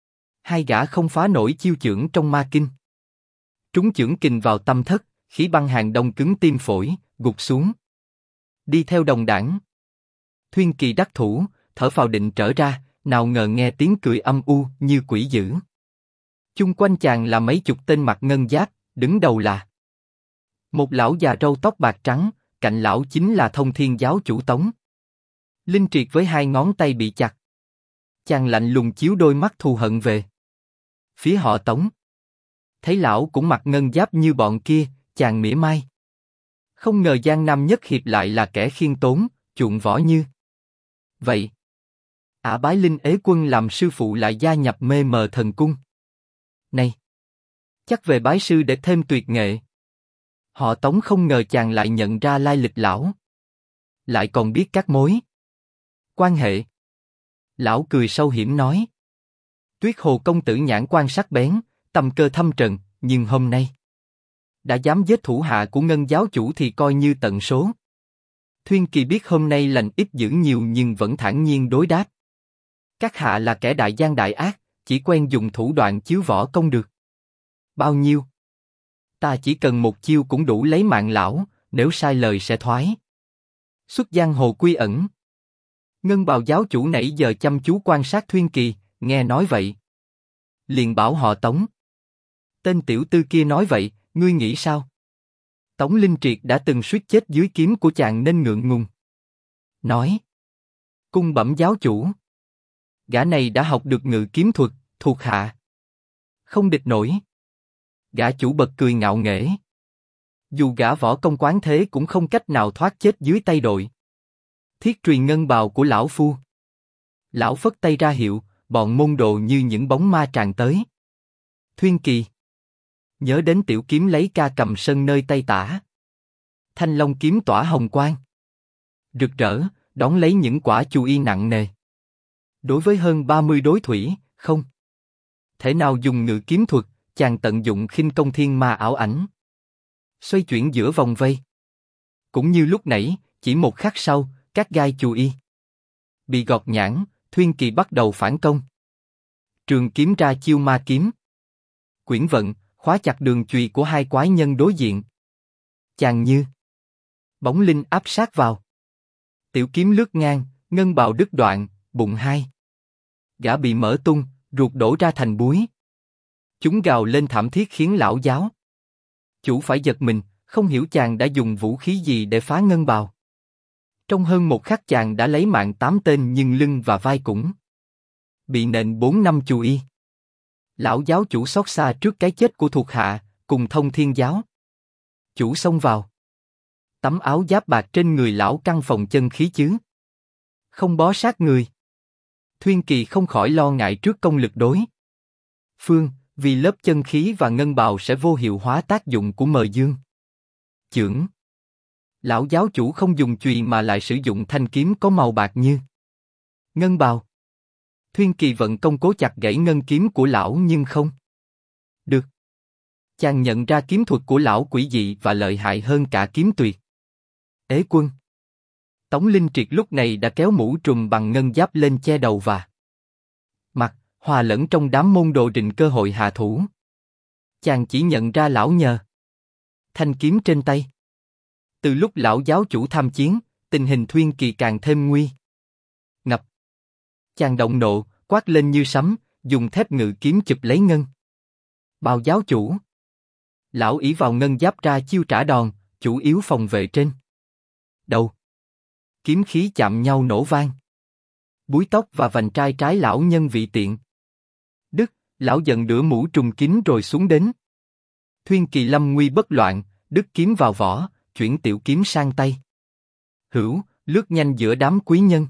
2 gã không phá nổi chiêu chưởng trong ma kinh. Trúng chưởng kình vào tâm thất, khí băng hàng đông cứng tim phổi, gục xuống. Đi theo đồng đảng. Thuyên Kỳ đắc thủ, thở phào định trở ra, nào ngờ nghe tiếng cười âm u như quỷ dữ. Chung quanh chàng là mấy chục tên mặc ngân giáp, đứng đầu là một lão già râu tóc bạc trắng, cạnh lão chính là Thông Thiên giáo chủ Tống Linh Triệt với 2 ngón tay bị chặt. Chàng lạnh lùng chiếu đôi mắt thù hận về phía họ Tống. Thấy lão cũng mặc ngân giáp như bọn kia, chàng mỉa mai. Không ngờ Giang Nam nhất hiệp lại là kẻ khiêm tốn, chuộng võ như vậy. Bái Linh Ế Quân làm sư phụ lại gia nhập mê mờ thần cung. Này, chắc về bái sư để thêm tuyệt nghệ. Họ Tống không ngờ chàng lại nhận ra lai lịch lão, lại còn biết các mối quan hệ. Lão cười sâu hiểm nói: Tuyết Hồ công tử nhãn quan sắc bén, tâm cơ thâm trần, nhưng hôm nay đã dám giết thủ hạ của Ngân giáo chủ thì coi như tận số. Thuyên Kỳ biết hôm nay lành ít dữ nhiều nhưng vẫn thản nhiên đối đáp. Các hạ là kẻ đại gian đại ác, chỉ quen dùng thủ đoạn chiếu võ công được. Bao nhiêu? Ta chỉ cần một chiêu cũng đủ lấy mạng lão, nếu sai lời sẽ thoái. Xuất giang hồ quy ẩn. Ngân Bào giáo chủ nãy giờ chăm chú quan sát Thuyên Kỳ, nghe nói vậy. Liền bảo họ Tống. Tên tiểu tư kia nói vậy, ngươi nghĩ sao? Tống Linh Triệt đã từng suýt chết dưới kiếm của chàng nên ngượng ngùng. Nói. Cung bẩm giáo chủ. Gã này đã học được ngự kiếm thuật, thuộc hạ. Không địch nổi. Gã chủ bật cười ngạo nghễ. Dù gã võ công quán thế cũng không cách nào thoát chết dưới tay đội. Thiết truyền ngân bào của lão phu. Lão phất tay ra hiệu, bọn môn đồ như những bóng ma tràn tới. Thuyên Kỳ. Nhớ đến tiểu kiếm lấy ca cầm sân nơi tay tả. Thanh long kiếm tỏa hồng quang. Rực rỡ, đón lấy những quả chu y nặng nề. Đối với hơn 30 đối thủy, không thể nào dùng ngự kiếm thuật, chàng tận dụng khinh công thiên ma ảo ảnh. Xoay chuyển giữa vòng vây. Cũng như lúc nãy, chỉ một khắc sau, các gai chu y bị gọt nhãn, Thuyên Kỳ bắt đầu phản công. Trường kiếm ra chiêu ma kiếm. Quyển vận, khóa chặt đường chùy của hai quái nhân đối diện. Chàng như bóng linh áp sát vào. Tiểu kiếm lướt ngang, ngân bào đứt đoạn, bụng hai. Gã bị mở tung, ruột đổ ra thành búi. Chúng gào lên thảm thiết khiến lão giáo chủ phải giật mình, không hiểu chàng đã dùng vũ khí gì để phá ngân bào. Trong hơn một khắc chàng đã lấy mạng 8 tên nhưng lưng và vai cũng bị nện 4 năm chu y. Lão giáo chủ xót xa trước cái chết của thuộc hạ, cùng Thông Thiên giáo chủ xông vào. Tấm áo giáp bạc trên người lão căng phòng chân khí chứ không bó sát người. Thuyên Kỳ không khỏi lo ngại trước công lực đối phương, vì lớp chân khí và ngân bào sẽ vô hiệu hóa tác dụng của mờ dương chưởng. Lão giáo chủ không dùng chùy mà lại sử dụng thanh kiếm có màu bạc như ngân bào. Thuyên Kỳ vận công cố chặt gãy ngân kiếm của lão nhưng không được. Chàng nhận ra kiếm thuật của lão quỷ dị và lợi hại hơn cả kiếm tuyệt Ế Quân. Tống Linh Triệt lúc này đã kéo mũ trùm bằng ngân giáp lên che đầu và mặt, hòa lẫn trong đám môn đồ định cơ hội hạ thủ. Chàng chỉ nhận ra lão nhờ thanh kiếm trên tay. Từ lúc lão giáo chủ tham chiến, tình hình Thuyên Kỳ càng thêm nguy ngập. Chàng động nộ, quát lên như sấm, dùng thép ngự kiếm chụp lấy ngân bào giáo chủ. Lão ỷ vào ngân giáp ra chiêu trả đòn, chủ yếu phòng vệ trên đầu. Kiếm khí chạm nhau nổ vang. Búi tóc và vành trai trái lão nhân vị tiện đứt, lão giận đửa mũ trùm kín rồi xuống đến. Thuyên Kỳ lâm nguy bất loạn, đứt kiếm vào vỏ, chuyển tiểu kiếm sang tay hữu, lướt nhanh giữa đám quý nhân.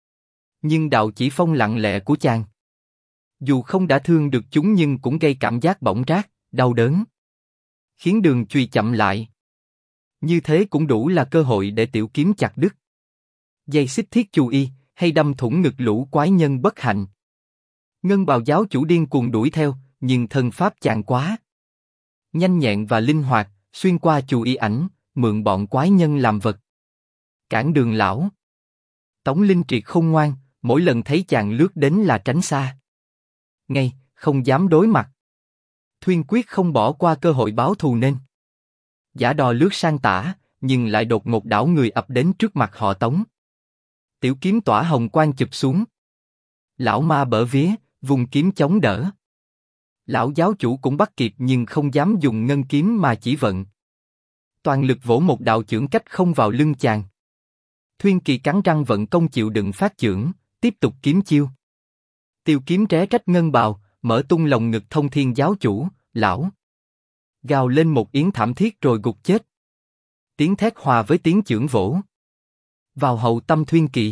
Nhưng đạo chỉ phong lặng lẽ của chàng, dù không đã thương được chúng nhưng cũng gây cảm giác bỏng rát, đau đớn, khiến đường chùy chậm lại. Như thế cũng đủ là cơ hội để tiểu kiếm chặt đứt dây xích thiết chu y, hay đâm thủng ngực lũ quái nhân bất hạnh. Ngân bào giáo chủ điên cuồng đuổi theo, nhưng thân pháp chàng quá nhanh nhẹn và linh hoạt, xuyên qua chu y ảnh, mượn bọn quái nhân làm vật cản đường lão. Tống Linh Triệt khôn ngoan, mỗi lần thấy chàng lướt đến là tránh xa ngay, không dám đối mặt. Thuyên quyết không bỏ qua cơ hội báo thù nên giả đò lướt sang tả, nhưng lại đột ngột đảo người ập đến trước mặt họ Tống. Tiểu kiếm tỏa hồng quang chụp xuống. Lão ma bở vía, vùng kiếm chống đỡ. Lão giáo chủ cũng bắt kịp nhưng không dám dùng ngân kiếm mà chỉ vận toàn lực vỗ một đạo chưởng cách không vào lưng chàng. Thuyên Kỳ cắn răng vận công chịu đựng phát chưởng, tiếp tục kiếm chiêu. Tiêu kiếm tré trách ngân bào, mở tung lồng ngực Thông Thiên giáo chủ, lão gào lên một yến thảm thiết rồi gục chết. Tiếng thét hòa với tiếng chưởng vỗ vào hậu tâm Thuyên Kỳ.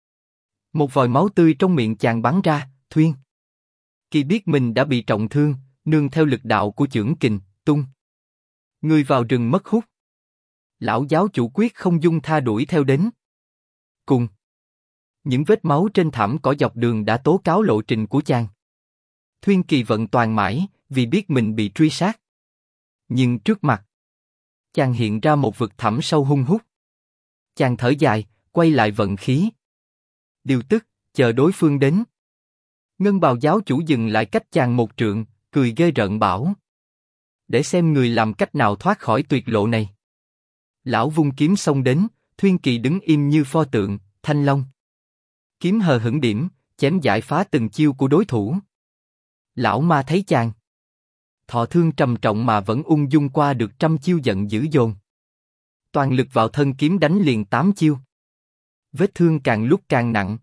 Một vòi máu tươi trong miệng chàng bắn ra. Thuyên Kỳ biết mình đã bị trọng thương, nương theo lực đạo của chưởng kình, tung người vào rừng mất hút. Lão giáo chủ quyết không dung tha đuổi theo đến cùng. Những vết máu trên thảm cỏ dọc đường đã tố cáo lộ trình của chàng. Thuyên Kỳ vận toàn mãi, vì biết mình bị truy sát. Nhưng trước mặt chàng hiện ra một vực thẳm sâu hun hút. Chàng thở dài, quay lại vận khí. Điều tức, chờ đối phương đến. Ngân bào giáo chủ dừng lại cách chàng một trượng, cười ghê rợn bảo. Để xem người làm cách nào thoát khỏi tuyệt lộ này. Lão vung kiếm xông đến, Thuyên Kỳ đứng im như pho tượng, thanh long. Kiếm hờ hững điểm, chém giải phá từng chiêu của đối thủ. Lão ma thấy chàng. Thọ thương trầm trọng mà vẫn ung dung qua được trăm chiêu giận dữ dồn. Toàn lực vào thân kiếm đánh liền 8 chiêu. Vết thương càng lúc càng nặng.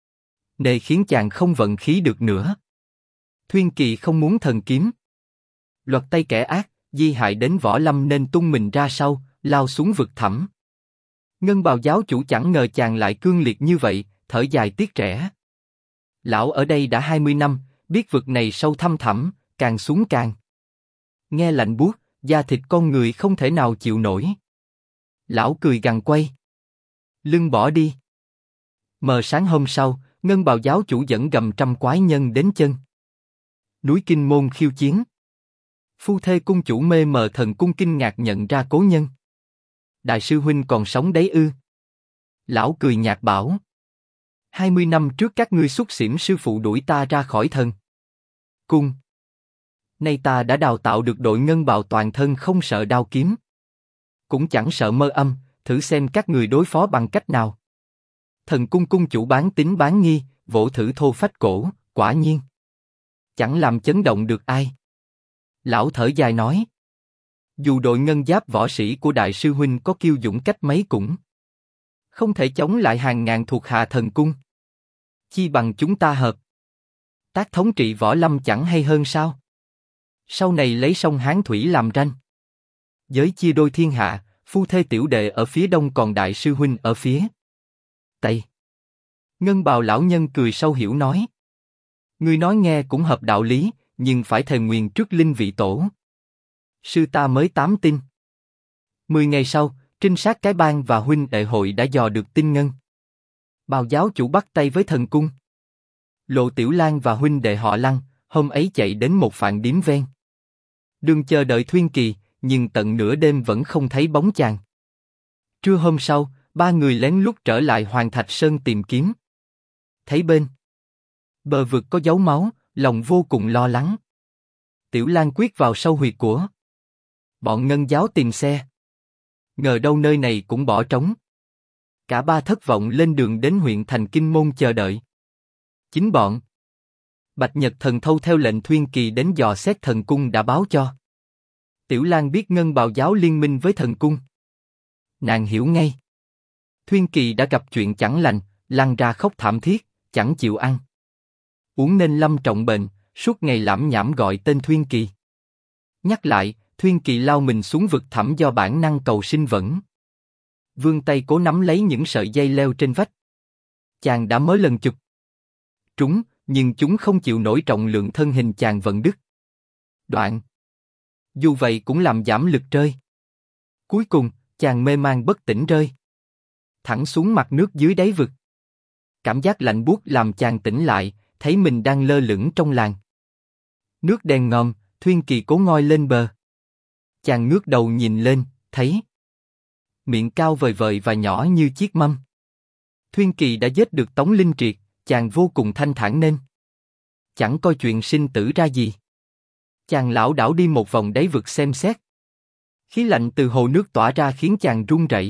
Này khiến chàng không vận khí được nữa. Thuyên Kỳ không muốn thần kiếm. Loạt tay kẻ ác, di hại đến võ lâm nên tung mình ra sau, lao xuống vực thẳm. Ngân bào giáo chủ chẳng ngờ chàng lại cương liệt như vậy, thở dài tiếc rẻ. Lão ở đây đã 20 năm, biết vực này sâu thăm thẳm, càng xuống càng. Nghe lạnh buốt, da thịt con người không thể nào chịu nổi. Lão cười gằn quay lưng bỏ đi. Mờ sáng hôm sau, Ngân bào giáo chủ dẫn gầm trăm quái nhân đến chân núi Kinh Môn khiêu chiến. Phu thê cung chủ mê mờ thần cung kinh ngạc nhận ra cố nhân. Đại sư huynh còn sống đấy ư? Lão cười nhạt bảo. 20 năm trước các ngươi xúc xỉm sư phụ đuổi ta ra khỏi thần cung. Nay ta đã đào tạo được đội ngân bào toàn thân không sợ đao kiếm. Cũng chẳng sợ mơ âm, thử xem các người đối phó bằng cách nào. Thần cung cung chủ bán tín bán nghi, vỗ thử thô phách cổ, quả nhiên. Chẳng làm chấn động được ai. Lão thở dài nói. Dù đội ngân giáp võ sĩ của đại sư huynh có kiêu dũng cách mấy cũng không thể chống lại hàng ngàn thuộc hạ thần cung. Chi bằng chúng ta hợp tác thống trị võ lâm chẳng hay hơn sao? Sau này lấy sông Hán Thủy làm ranh. Giới chia đôi thiên hạ, phu thê tiểu đệ ở phía đông còn đại sư huynh ở phía tây. Ngân bào lão nhân cười sâu hiểu nói. Ngươi nói nghe cũng hợp đạo lý, nhưng phải thề nguyền trước linh vị tổ. Sư ta mới 8 tin. 10 ngày sau, trinh sát cái bang và huynh đệ hội đã dò được tin Ngân bào giáo chủ bắt tay với thần cung. Lộ Tiểu Lan và huynh đệ họ Lăng, hôm ấy chạy đến một phạn điếm ven đường chờ đợi Thuyên Kỳ, nhưng tận nửa đêm vẫn không thấy bóng chàng. Trưa hôm sau, ba người lén lút trở lại Hoàng Thạch Sơn tìm kiếm. Thấy bên bờ vực có dấu máu, lòng vô cùng lo lắng. Tiểu Lan quyết vào sâu huyệt của bọn Ngân giáo tìm xe. Ngờ đâu nơi này cũng bỏ trống. Cả ba thất vọng lên đường đến huyện thành Kinh Môn chờ đợi. Chính bọn Bạch Nhật Thần Thâu theo lệnh Thuyên Kỳ đến dò xét thần cung đã báo cho. Tiểu Lan biết Ngân bào giáo liên minh với thần cung. Nàng hiểu ngay. Thuyên Kỳ đã gặp chuyện chẳng lành, lăn ra khóc thảm thiết, chẳng chịu ăn uống nên lâm trọng bệnh, suốt ngày lảm nhảm gọi tên Thuyên Kỳ. Nhắc lại, Thuyên Kỳ lao mình xuống vực thẳm do bản năng cầu sinh vẫn. Vươn tay cố nắm lấy những sợi dây leo trên vách. Chàng đã mới lần chụp trúng, nhưng chúng không chịu nổi trọng lượng thân hình chàng vẫn đứt đoạn. Dù vậy cũng làm giảm lực rơi. Cuối cùng, chàng mê man bất tỉnh rơi thẳng xuống mặt nước dưới đáy vực. Cảm giác lạnh buốt làm chàng tỉnh lại, thấy mình đang lơ lửng trong làn nước đen ngòm. Thuyên Kỳ cố ngoi lên bờ. Chàng ngước đầu nhìn lên, thấy miệng cao vời vợi và nhỏ như chiếc mâm. Thuyên Kỳ đã giết được Tống Linh Triệt, chàng vô cùng thanh thản nên chẳng coi chuyện sinh tử ra gì. Chàng lảo đảo đi một vòng đáy vực xem xét. Khí lạnh từ hồ nước tỏa ra khiến chàng run rẩy.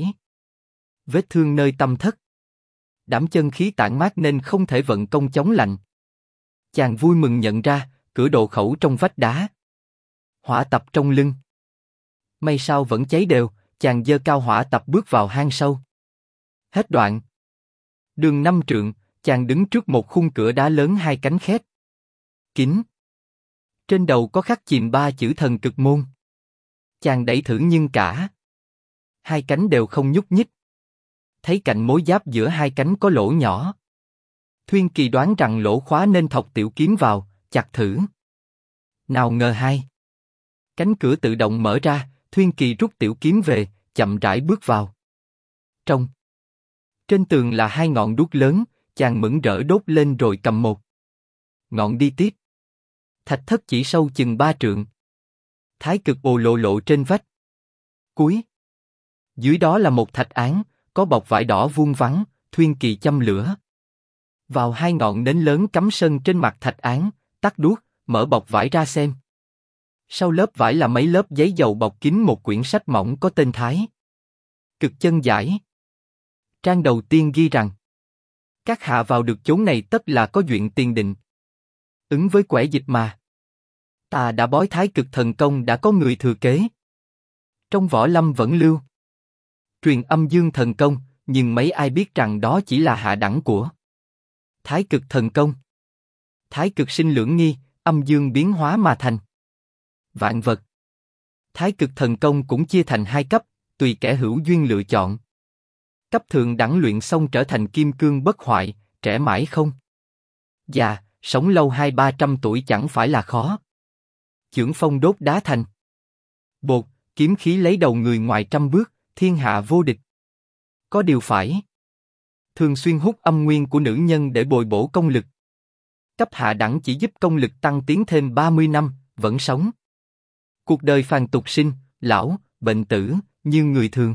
Vết thương nơi tâm thất, đảm chân khí tản mát nên không thể vận công chống lạnh. Chàng vui mừng nhận ra, cửa độ khẩu trong vách đá. Hỏa tập trong lưng. May sao vẫn cháy đều, chàng giơ cao hỏa tập bước vào hang sâu. Hết đoạn. Đường 5 trượng, chàng đứng trước một khung cửa đá lớn hai cánh khép kín. Trên đầu có khắc chìm 3 chữ Thần Cực Môn. Chàng đẩy thử nhưng cả hai cánh đều không nhúc nhích. Thấy cạnh mối giáp giữa hai cánh có lỗ nhỏ. Thuyên Kỳ đoán rằng lỗ khóa nên thọc tiểu kiếm vào, chặt thử. Nào ngờ hai cánh cửa tự động mở ra, Thuyên Kỳ rút tiểu kiếm về, chậm rãi bước vào. Trong trên tường là 2 ngọn đuốc lớn, chàng mừng rỡ đốt lên rồi cầm một ngọn đi tiếp. Thạch thất chỉ sâu chừng 3 trượng. Thái cực ồ lộ lộ trên vách. Cuối dưới đó là một thạch án, có bọc vải đỏ vuông vắn, Thuyên Kỳ châm lửa. Vào 2 ngọn nến lớn cắm sân trên mặt thạch án, tắt đuốc, mở bọc vải ra xem. Sau lớp vải là mấy lớp giấy dầu bọc kín một quyển sách mỏng có tên Thái Cực Chân Giải. Trang đầu tiên ghi rằng: các hạ vào được chốn này tất là có duyện tiền định. Ứng với quẻ dịch mà. Ta đã bói Thái Cực thần công đã có người thừa kế. Trong võ lâm vẫn lưu truyền Âm Dương thần công, nhưng mấy ai biết rằng đó chỉ là hạ đẳng của Thái Cực thần công. Thái Cực sinh lưỡng nghi, âm dương biến hóa mà thành vạn vật. Thái Cực thần công cũng chia thành 2 cấp, tùy kẻ hữu duyên lựa chọn. Cấp thượng đẳng luyện xong trở thành kim cương bất hoại, trẻ mãi không già, sống lâu 200-300 tuổi chẳng phải là khó. Chưởng phong đốt đá thành bột, kiếm khí lấy đầu người ngoài 100 bước, thiên hạ vô địch. Có điều phải thường xuyên hút âm nguyên của nữ nhân để bồi bổ công lực. Cấp hạ đẳng chỉ giúp công lực tăng tiến thêm 30 năm, vẫn sống. Cuộc đời phàm tục sinh, lão, bệnh tử, như người thường.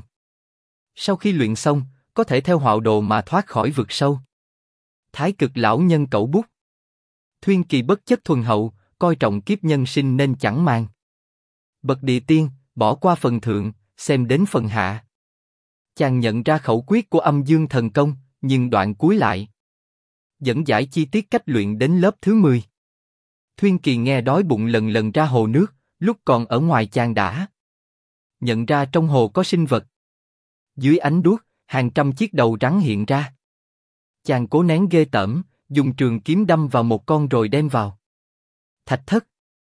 Sau khi luyện xong, có thể theo hạo đồ mà thoát khỏi vực sâu. Thái Cực lão nhân cẩu bút. Thuyên Kỳ bất chất thuần hậu, coi trọng kiếp nhân sinh nên chẳng màng. Bậc địa tiên, bỏ qua phần thượng, xem đến phần hạ. Chàng nhận ra khẩu quyết của Âm Dương thần công, nhưng đoạn cuối lại dẫn giải chi tiết cách luyện đến lớp thứ 10. Thuyên Kỳ nghe đói bụng lần lần ra hồ nước, lúc còn ở ngoài chàng đã nhận ra trong hồ có sinh vật. Dưới ánh đuốc, hàng trăm chiếc đầu rắn hiện ra. Chàng cố nén ghê tởm, dùng trường kiếm đâm vào một con rồi đem vào thạch thất.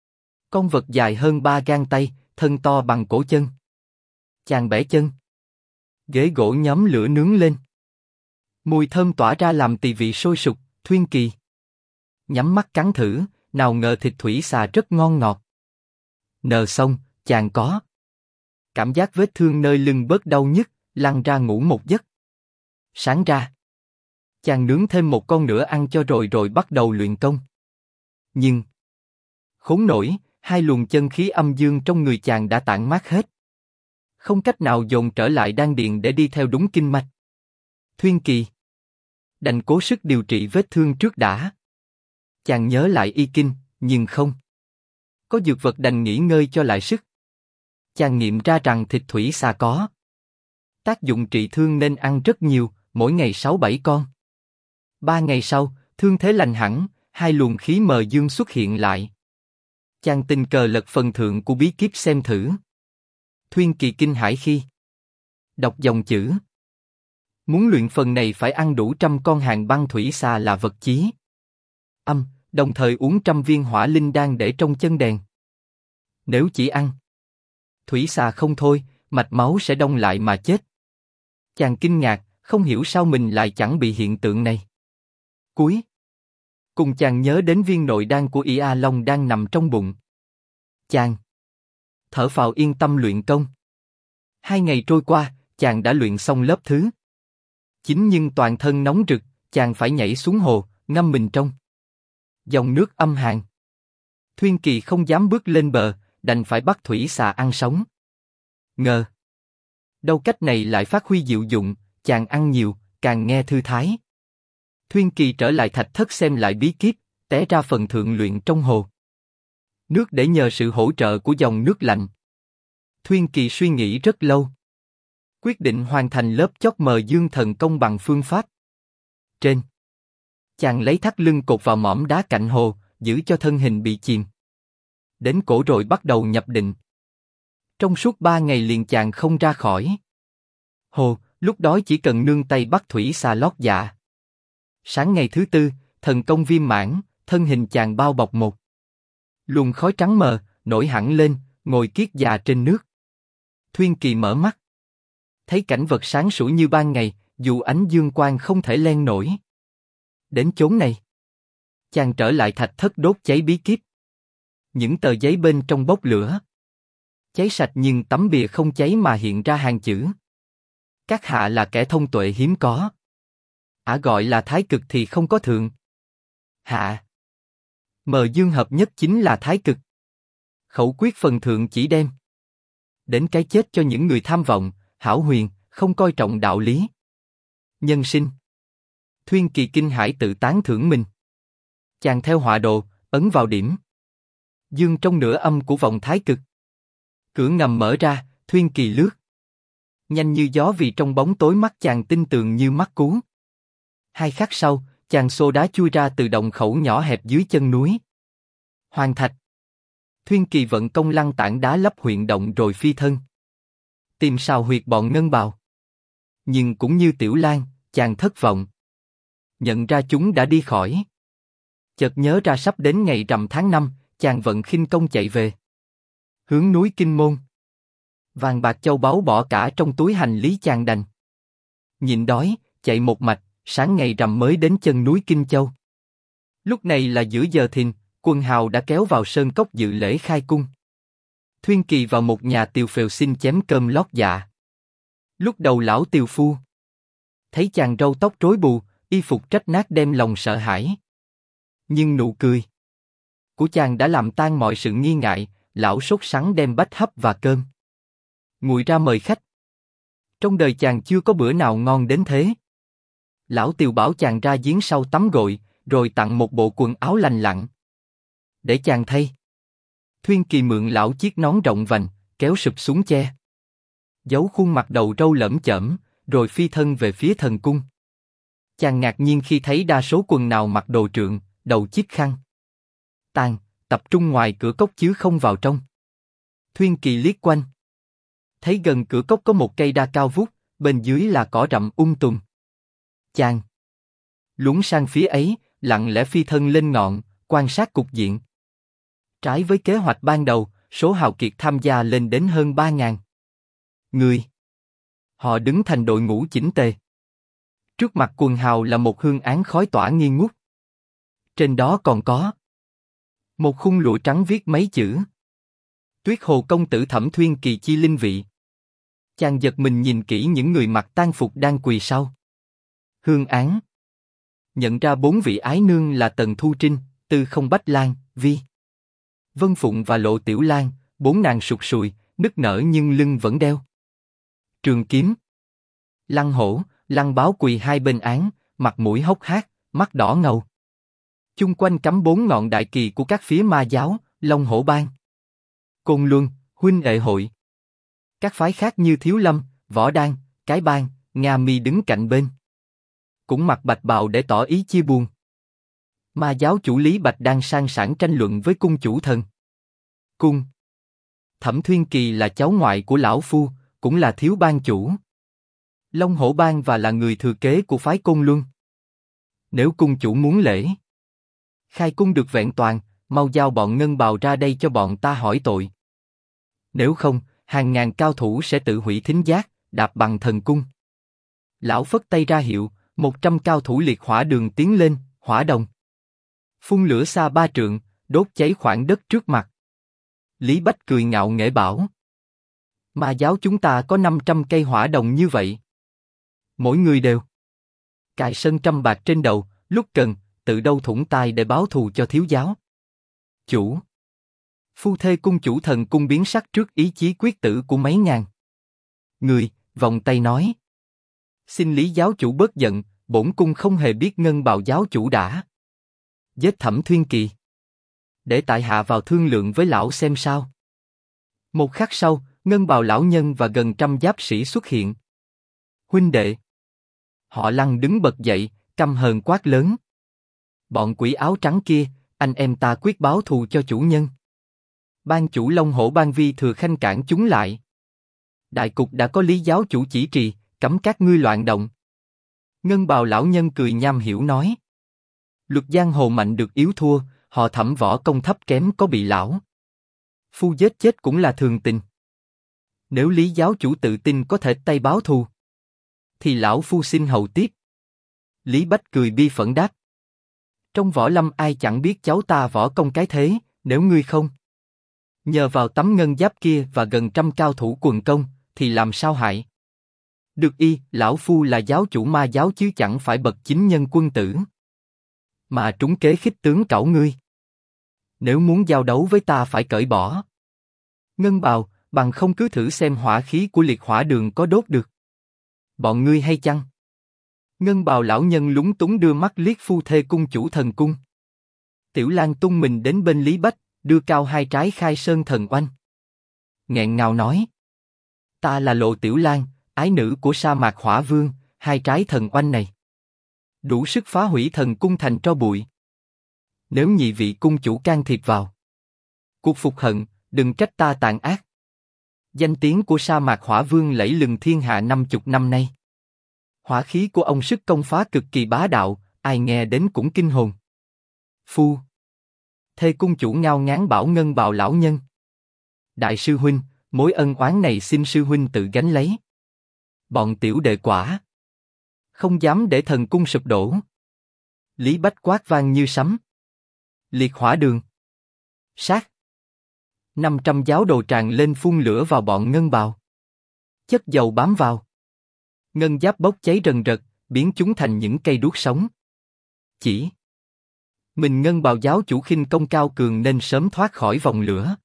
Con vật dài hơn 3 gang tay, thân to bằng cổ chân. Chàng bẻ chân. Ghế gỗ nhóm lửa nướng lên. Mùi thơm tỏa ra làm tỳ vị sôi sục. Thuyên Kỳ nhắm mắt cắn thử, nào ngờ thịt thủy xà rất ngon ngọt. Nờ xong, chàng có cảm giác vết thương nơi lưng bớt đau nhức, lăn ra ngủ một giấc. Sáng ra, chàng nướng thêm một con nữa ăn cho rồi bắt đầu luyện công. Nhưng khốn nổi, 2 luồng chân khí âm dương trong người chàng đã tản mát hết. Không cách nào dồn trở lại đan điền để đi theo đúng kinh mạch. Thuyên Kỳ đành cố sức điều trị vết thương trước đã. Chàng nhớ lại y kinh, nhưng không có dược vật đành nghỉ ngơi cho lại sức. Chàng nghiệm ra rằng thịt thủy xà có tác dụng trị thương nên ăn rất nhiều, mỗi ngày 6-7 con. 3 ngày sau, thương thế lành hẳn, 2 luồng khí mờ dương xuất hiện lại. Chàng tình cờ lật phần thượng của bí kíp xem thử. Thuyên Kỳ kinh hãi khi đọc dòng chữ: muốn luyện phần này phải ăn đủ 100 con hàng băng thủy xà là vật chí âm, đồng thời uống 100 viên hỏa linh đan để trong chân đèn. Nếu chỉ ăn thủy xà không thôi, mạch máu sẽ đông lại mà chết. Chàng kinh ngạc, không hiểu sao mình lại chẳng bị hiện tượng này. Cuối cùng chàng nhớ đến viên nội đan của Y A Long đang nằm trong bụng. Chàng thở phào yên tâm luyện công. 2 ngày trôi qua, chàng đã luyện xong lớp thứ 9 nhưng toàn thân nóng rực, chàng phải nhảy xuống hồ, ngâm mình trong dòng nước âm hàn. Thuyên Kỳ không dám bước lên bờ, đành phải bắt thủy xà ăn sống. Ngờ đâu cách này lại phát huy diệu dụng, chàng ăn nhiều, càng nghe thư thái. Thuyên Kỳ trở lại thạch thất xem lại bí kíp, té ra phần thượng luyện trong hồ nước để nhờ sự hỗ trợ của dòng nước lạnh. Thuyên Kỳ suy nghĩ rất lâu, quyết định hoàn thành lớp chót mờ dương thần công bằng phương pháp trên. Chàng lấy thắt lưng cột vào mỏm đá cạnh hồ, giữ cho thân hình bị chìm đến cổ rồi bắt đầu nhập định. Trong suốt 3 ngày liền chàng không ra khỏi hồ, lúc đó chỉ cần nương tay bắt thủy xà lót dạ. Sáng ngày thứ 4, thần công viên mãn, thân hình chàng bao bọc một luồng khói trắng mờ, nổi hẳn lên, ngồi kiết già trên nước. Thuyên Kỳ mở mắt, thấy cảnh vật sáng sủa như ban ngày, dù ánh dương quang không thể len nổi. Đến chốn này, chàng trở lại thạch thất đốt cháy bí kíp. Những tờ giấy bên trong bốc lửa, cháy sạch nhưng tấm bìa không cháy mà hiện ra hàng chữ: các hạ là kẻ thông tuệ hiếm có. Gọi là thái cực thì không có thượng hạ. Mờ dương hợp nhất chính là thái cực. Khẩu quyết phần thượng chỉ đem đến cái chết cho những người tham vọng, hão huyền, không coi trọng đạo lý. Nhân sinh. Thuyên Kỳ kinh hãi tự tán thưởng mình. Chàng theo họa đồ, ấn vào điểm. Dương trong nửa âm của vòng thái cực. Cửa ngầm mở ra, Thuyên Kỳ lướt. Nhanh như gió vì trong bóng tối mắt chàng tinh tường như mắt cú. 2 khắc sau, chàng xô đá chui ra từ động khẩu nhỏ hẹp dưới chân núi. Hoàn thạch. Thuyên Kỳ vận công lăn tảng đá lấp huyện động rồi phi thân. Tìm sao huyệt bọn ngân bào. Nhưng cũng như Tiểu Lan, chàng thất vọng. Nhận ra chúng đã đi khỏi. Chợt nhớ ra sắp đến ngày rằm tháng 5, chàng vận khinh công chạy về. Hướng núi Kinh Môn. Vàng bạc châu báu bỏ cả trong túi hành lý chàng đành. Nhịn đói, chạy một mạch, sáng ngày rằm mới đến chân núi Kinh Châu. Lúc này là giữa giờ thìn, quân hào đã kéo vào sơn cốc dự lễ khai cung. Thuyên Kỳ vào một nhà tiều phèo xin chém cơm lót dạ. Lúc đầu lão tiều phu thấy chàng râu tóc rối bù, y phục rách nát đem lòng sợ hãi. Nhưng nụ cười của chàng đã làm tan mọi sự nghi ngại. Lão sốt sắng đem bách hấp và cơm nguội ra mời khách. Trong đời chàng chưa có bữa nào ngon đến thế. Lão tiều bảo chàng ra giếng sau tắm gội, rồi tặng một bộ quần áo lành lặn để chàng thay. Thuyên Kỳ mượn lão chiếc nón rộng vành, kéo sụp xuống che giấu khuôn mặt đầu râu lởm chởm, rồi phi thân về phía thần cung. Chàng ngạc nhiên khi thấy đa số quần nào mặc đồ trượng, đầu chiếc khăn tàn, tập trung ngoài cửa cốc chứ không vào trong. Thuyên Kỳ liếc quanh, thấy gần cửa cốc có một cây đa cao vút, bên dưới là cỏ rậm tùm. Chàng lún sang phía ấy, lặng lẽ phi thân lên ngọn, quan sát cục diện. Trái với kế hoạch ban đầu, số hào kiệt tham gia lên đến hơn 3.000 người. Họ đứng thành đội ngũ chỉnh tề. Trước mặt quần hào là một hương án khói tỏa nghi ngút. Trên đó còn có một khung lụa trắng viết mấy chữ: Tuyết Hồ công tử Thẩm Thuyên Kỳ chi linh vị. Chàng giật mình nhìn kỹ những người mặc tang phục đang quỳ sau hương án. Nhận ra 4 vị ái nương là Tần Thu Trinh, Tư Không Bách Lan, Vi Vân Phụng và Lộ Tiểu Lan. 4 nàng sụt sùi, nức nở nhưng lưng vẫn đeo trường kiếm. Lăng Hổ, Lăng Báo quỳ hai bên án, mặt mũi hốc hác, mắt đỏ ngầu. Chung quanh cắm 4 ngọn đại kỳ của các phía ma giáo, Long Hổ Bang, Côn Luân, Huynh Đệ Hội. Các phái khác như Thiếu Lâm, Võ Đan, Cái Bang, Nga Mi đứng cạnh bên, cũng mặc bạch bào để tỏ ý chia buồn. Ma giáo chủ Lý Bạch đang sang sảng tranh luận với cung chủ thần cung. Thẩm Thuyên Kỳ là cháu ngoại của lão phu, cũng là thiếu bang chủ Long Hổ Bang và là người thừa kế của phái Côn Luân. Nếu cung chủ muốn lễ khai cung được vẹn toàn, mau giao bọn ngân bào ra đây cho bọn ta hỏi tội. Nếu không, hàng ngàn cao thủ sẽ tự hủy thính giác, đạp bằng thần cung. Lão phất tay ra hiệu, 100 cao thủ liệt hỏa đường tiến lên, hỏa đồng phun lửa xa 3 trượng, đốt cháy khoảng đất trước mặt. Lý Bách cười ngạo nghễ bảo: Ma giáo chúng ta có 500 cây hỏa đồng như vậy. Mỗi người đều cài sân trăm bạc trên đầu, lúc cần, tự đâu thủng tai để báo thù cho thiếu giáo. Chủ phu thê cung chủ thần cung biến sắc trước ý chí quyết tử của mấy ngàn người, vòng tay nói: Xin Lý giáo chủ bớt giận, bổn cung không hề biết ngân bào giáo chủ đã giết Thẩm Thuyên Kỳ. Để tại hạ vào thương lượng với lão xem sao. Một khắc sau, ngân bào lão nhân và gần 100 giáp sĩ xuất hiện. Huynh đệ. Họ Lăng đứng bật dậy, căm hờn quát lớn: Bọn quỷ áo trắng kia, anh em ta quyết báo thù cho chủ nhân. Ban chủ Long Hổ Bang Vi Thừa Khanh cản chúng lại. Đại cục đã có Lý giáo chủ chỉ trì, cấm các ngươi loạn động. Ngân bào lão nhân cười nham hiểm nói: Luật giang hồ mạnh được yếu thua, họ Thẩm võ công thấp kém có bị lão phu giết chết cũng là thường tình. Nếu Lý giáo chủ tự tin có thể tay báo thù, thì lão phu xin hầu tiếp. Lý Bách cười bi phẫn đáp: Trong võ lâm ai chẳng biết cháu ta võ công cái thế, nếu ngươi không nhờ vào tấm ngân giáp kia và gần 100 cao thủ quần công, thì làm sao hại được y. Lão phu là giáo chủ ma giáo chứ chẳng phải bậc chính nhân quân tử, mà trúng kế khích tướng cẩu ngươi. Nếu muốn giao đấu với ta phải cởi bỏ ngân bào, bằng không cứ thử xem hỏa khí của liệt hỏa đường có đốt được bọn ngươi hay chăng? Ngân bào lão nhân lúng túng đưa mắt liếc phu thê cung chủ thần cung. Tiểu Lang tung mình đến bên Lý Bách, đưa cao hai trái khai sơn thần oanh. Nghẹn ngào nói: Ta là Lộ Tiểu Lang, ái nữ của sa mạc hỏa vương, hai trái thần oanh này đủ sức phá hủy thần cung thành tro bụi. Nếu nhị vị cung chủ can thiệp vào cuộc phục hận, đừng trách ta tàn ác. Danh tiếng của sa mạc hỏa vương lẫy lừng thiên hạ 50 năm nay. Hỏa khí của ông sức công phá cực kỳ bá đạo, ai nghe đến cũng kinh hồn. Phu thê cung chủ ngao ngán bảo Ngân bào lão nhân: Đại sư huynh, mối ân oán này xin sư huynh tự gánh lấy. Bọn tiểu đệ quả không dám để thần cung sụp đổ. Lý Bách quát vang như sấm: Liệt hỏa đường! Sát! 500 giáo đồ tràn lên phun lửa vào bọn Ngân bào. Chất dầu bám vào. Ngân giáp bốc cháy rần rật, biến chúng thành những cây đuốc sống. Chỉ mình Ngân bào giáo chủ khinh công cao cường nên sớm thoát khỏi vòng lửa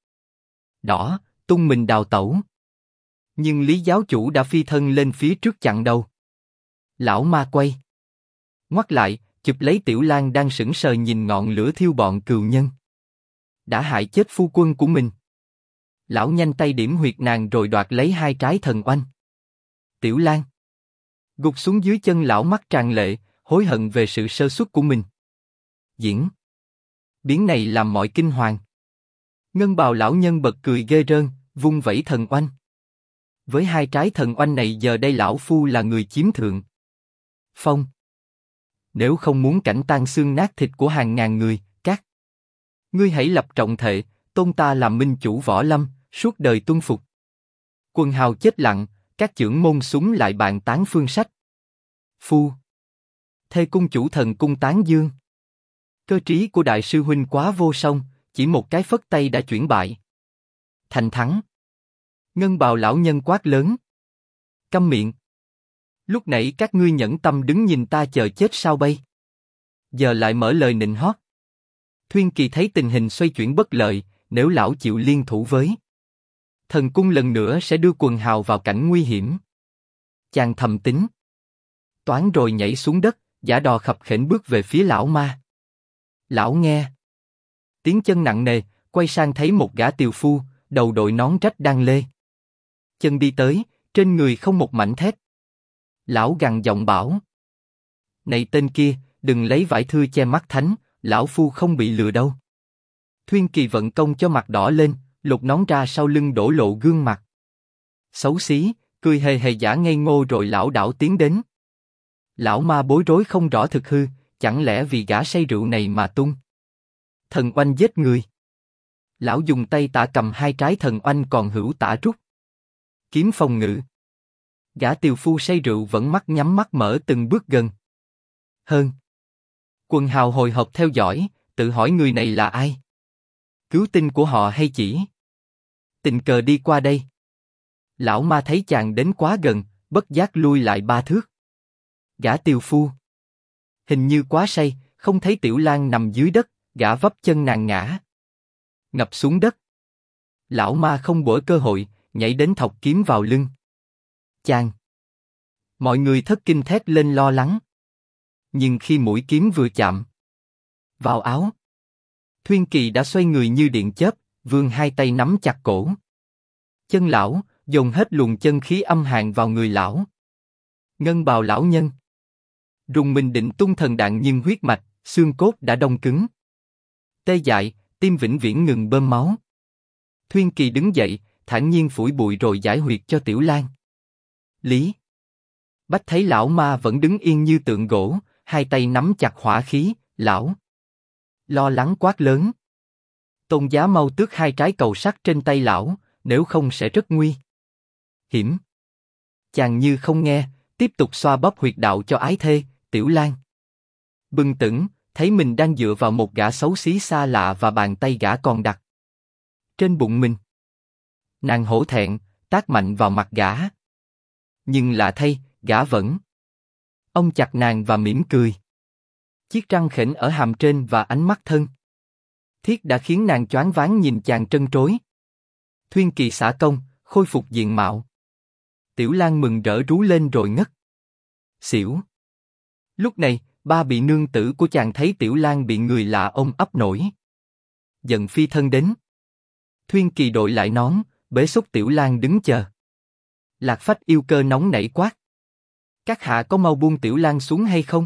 đỏ, tung mình đào tẩu. Nhưng Lý giáo chủ đã phi thân lên phía trước chặn đầu. Lão ma quay ngoắt lại, chụp lấy Tiểu Lang đang sững sờ nhìn ngọn lửa thiêu bọn cừu nhân. Đã hại chết phu quân của mình. Lão nhanh tay điểm huyệt nàng rồi đoạt lấy hai trái thần oanh. Tiểu Lang gục xuống dưới chân lão, mắt tràn lệ, hối hận về sự sơ suất của mình. Diễn biến này làm mọi kinh hoàng. Ngân bào lão nhân bật cười ghê rơn, vung vẩy thần oanh. Với hai trái thần oanh này giờ đây lão phu là người chiếm thượng phong. Nếu không muốn cảnh tan xương nát thịt của hàng ngàn người, các ngươi hãy lập trọng thệ, tôn ta làm minh chủ võ lâm, suốt đời tuân phục. Quần hào chết lặng, các chưởng môn súng lại bàn tán phương sách. Phu thê cung chủ thần cung tán dương: Cơ trí của đại sư huynh quá vô song, chỉ một cái phất tay đã chuyển bại thành thắng. Ngân bào lão nhân quát lớn: Câm miệng! Lúc nãy các ngươi nhẫn tâm đứng nhìn ta chờ chết sao bay? Giờ lại mở lời nịnh hót. Thuyên Kỳ thấy tình hình xoay chuyển bất lợi, nếu lão chịu liên thủ với thần cung lần nữa sẽ đưa quần hào vào cảnh nguy hiểm. Chàng thầm tính toán rồi nhảy xuống đất, giả đò khập khểnh bước về phía lão ma. Lão nghe tiếng chân nặng nề, quay sang thấy một gã tiều phu, đầu đội nón rách đan lê. Chân đi tới, trên người không một mảnh thép. Lão gằn giọng bảo: Này tên kia, đừng lấy vải thưa che mắt thánh, lão phu không bị lừa đâu. Thuyên Kỳ vận công cho mặt đỏ lên, lột nón ra sau lưng đổ lộ gương mặt xấu xí, cười hề hề giả ngây ngô rồi lão đảo tiến đến. Lão ma bối rối không rõ thực hư, chẳng lẽ vì gã say rượu này mà tung thần oanh giết người? Lão dùng tay tả cầm hai trái thần oanh còn hữu tả rút kiếm phòng ngự. Gã tiều phu say rượu vẫn mắt nhắm mắt mở từng bước gần hơn. Quần hào hồi hộp theo dõi, tự hỏi người này là ai? Cứu tinh của họ hay chỉ tình cờ đi qua đây? Lão ma thấy chàng đến quá gần, bất giác lui lại 3 thước. Gã tiều phu hình như quá say, không thấy Tiểu Lang nằm dưới đất, gã vấp chân nàng ngã ngập xuống đất. Lão ma không bỏ cơ hội, nhảy đến thọc kiếm vào lưng chàng. Mọi người thất kinh thét lên lo lắng. Nhưng khi mũi kiếm vừa chạm vào áo, Thuyên Kỳ đã xoay người như điện chớp, vươn hai tay nắm chặt cổ chân lão, dồn hết luồng chân khí âm hàn vào người lão. Ngân bào lão nhân rùng mình định tung thần đạn nhưng huyết mạch, xương cốt đã đông cứng, tê dại, tim vĩnh viễn ngừng bơm máu. Thuyên Kỳ đứng dậy, thản nhiên phủi bụi rồi giải huyệt cho Tiểu Lang. Lý Bách thấy lão ma vẫn đứng yên như tượng gỗ, hai tay nắm chặt hỏa khí, lão lo lắng quát lớn: Tôn giá mau tước hai trái cầu sắt trên tay lão, nếu không sẽ rất nguy hiểm. Chàng như không nghe, tiếp tục xoa bóp huyệt đạo cho ái thê. Tiểu Lang bừng tỉnh, thấy mình đang dựa vào một gã xấu xí xa lạ và bàn tay gã còn đặt trên bụng mình. Nàng hổ thẹn, tát mạnh vào mặt gã. Nhưng lạ thay, gã vẫn ôm chặt nàng và mỉm cười. Chiếc răng khểnh ở hàm trên và ánh mắt thân thiết đã khiến nàng choáng váng nhìn chàng trân trối. Thuyên Kỳ xả công, khôi phục diện mạo. Tiểu Lang mừng rỡ rú lên rồi ngất xỉu. Lúc này, ba bị nương tử của chàng thấy Tiểu Lang bị người lạ ôm ấp nổi, giận phi thân đến. Thuyên Kỳ đội lại nón, bế xúc Tiểu Lang đứng chờ. Lạc Phách yêu cơ nóng nảy quát: các hạ có mau buông Tiểu Lang xuống hay không?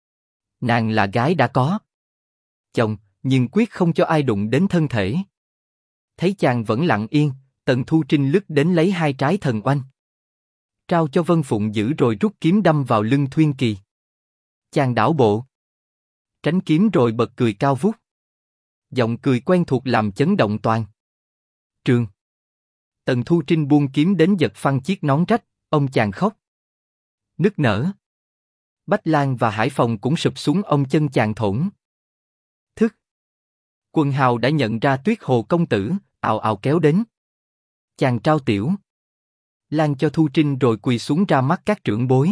Nàng là gái đã có chồng, nhưng quyết không cho ai đụng đến thân thể. Thấy chàng vẫn lặng yên, Tần Thu Trinh lướt đến lấy hai trái thần oanh, trao cho Vân Phụng giữ rồi rút kiếm đâm vào lưng Thuyên Kỳ. Chàng đảo bộ, tránh kiếm rồi bật cười cao vút. Giọng cười quen thuộc làm chấn động toàn trường. Tần Thu Trinh buông kiếm đến giật phăng chiếc nón rách, ông chàng khóc nức nở. Bách Lan và Hải Phòng cũng sụp xuống ôm chân chàng thổn thức. Quần hào đã nhận ra Tuyết Hồ công tử, ào ào kéo đến. Chàng trao Tiểu Lang cho Thu Trinh rồi quỳ xuống ra mắt các trưởng bối.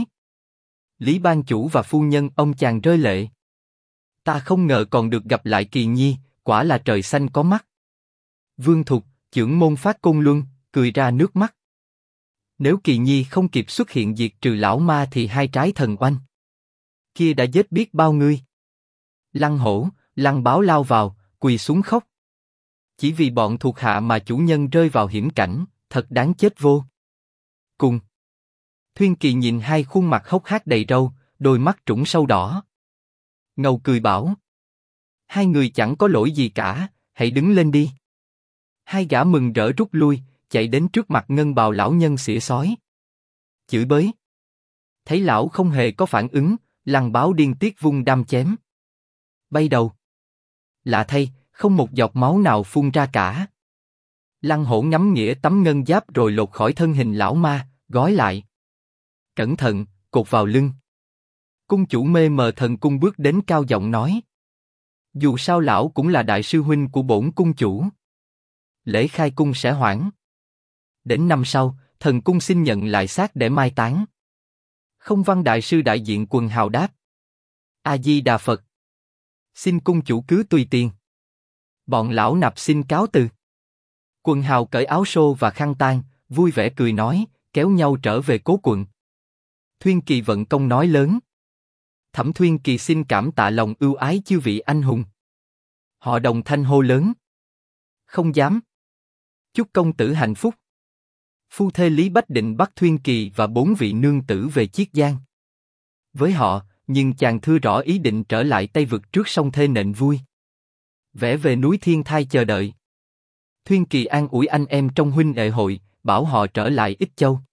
Lý ban chủ và phu nhân ông chàng rơi lệ. Ta không ngờ còn được gặp lại Kỳ Nhi, quả là trời xanh có mắt. Vương Thục, trưởng môn Phát Côn Luân, cười ra nước mắt. Nếu Kỳ Nhi không kịp xuất hiện diệt trừ lão ma thì hai trái thần oanh kia đã giết biết bao người. Lăng Hổ, Lăng Báo lao vào, quỳ xuống khóc. Chỉ vì bọn thuộc hạ mà chủ nhân rơi vào hiểm cảnh, thật đáng chết vô cùng. Thuyên Kỳ nhìn hai khuôn mặt hốc hác đầy râu, đôi mắt trũng sâu đỏ. Ngầu cười bảo: hai người chẳng có lỗi gì cả, hãy đứng lên đi. Hai gã mừng rỡ rút lui, chạy đến trước mặt ngân bào lão nhân xỉa xói, chửi bới. Thấy lão không hề có phản ứng, Lăng Báo điên tiết vung đam chém bay đầu. Lạ thay, không một giọt máu nào phun ra cả. Lăng Hổ ngắm nghĩa tấm ngân giáp rồi lột khỏi thân hình lão ma, gói lại. Cẩn thận, cột vào lưng. Cung chủ mê mờ thần cung bước đến cao giọng nói: dù sao lão cũng là đại sư huynh của bổn cung chủ. Lễ khai cung sẽ hoãn đến năm sau, thần cung xin nhận lại xác để mai táng. Không văn đại sư đại diện quần hào đáp: A Di Đà Phật. Xin cung chủ cứ tùy tiền. Bọn lão nạp xin cáo từ. Quần hào cởi áo xô và khăn tang, vui vẻ cười nói, kéo nhau trở về cố quận. Thuyên Kỳ vận công nói lớn: Thẩm Thuyên Kỳ xin cảm tạ lòng ưu ái chư vị anh hùng. Họ đồng thanh hô lớn: không dám. Chúc công tử hạnh phúc. Phu thê Lý Bách định bắt Thuyên Kỳ và 4 vị nương tử về Chiết Giang với họ, nhưng chàng thưa rõ ý định trở lại Tây Vực trước sông Thê nện vui. Vẽ về núi Thiên Thai chờ đợi. Thuyên Kỳ an ủi anh em trong huynh đệ hội, bảo họ trở lại Ích Châu.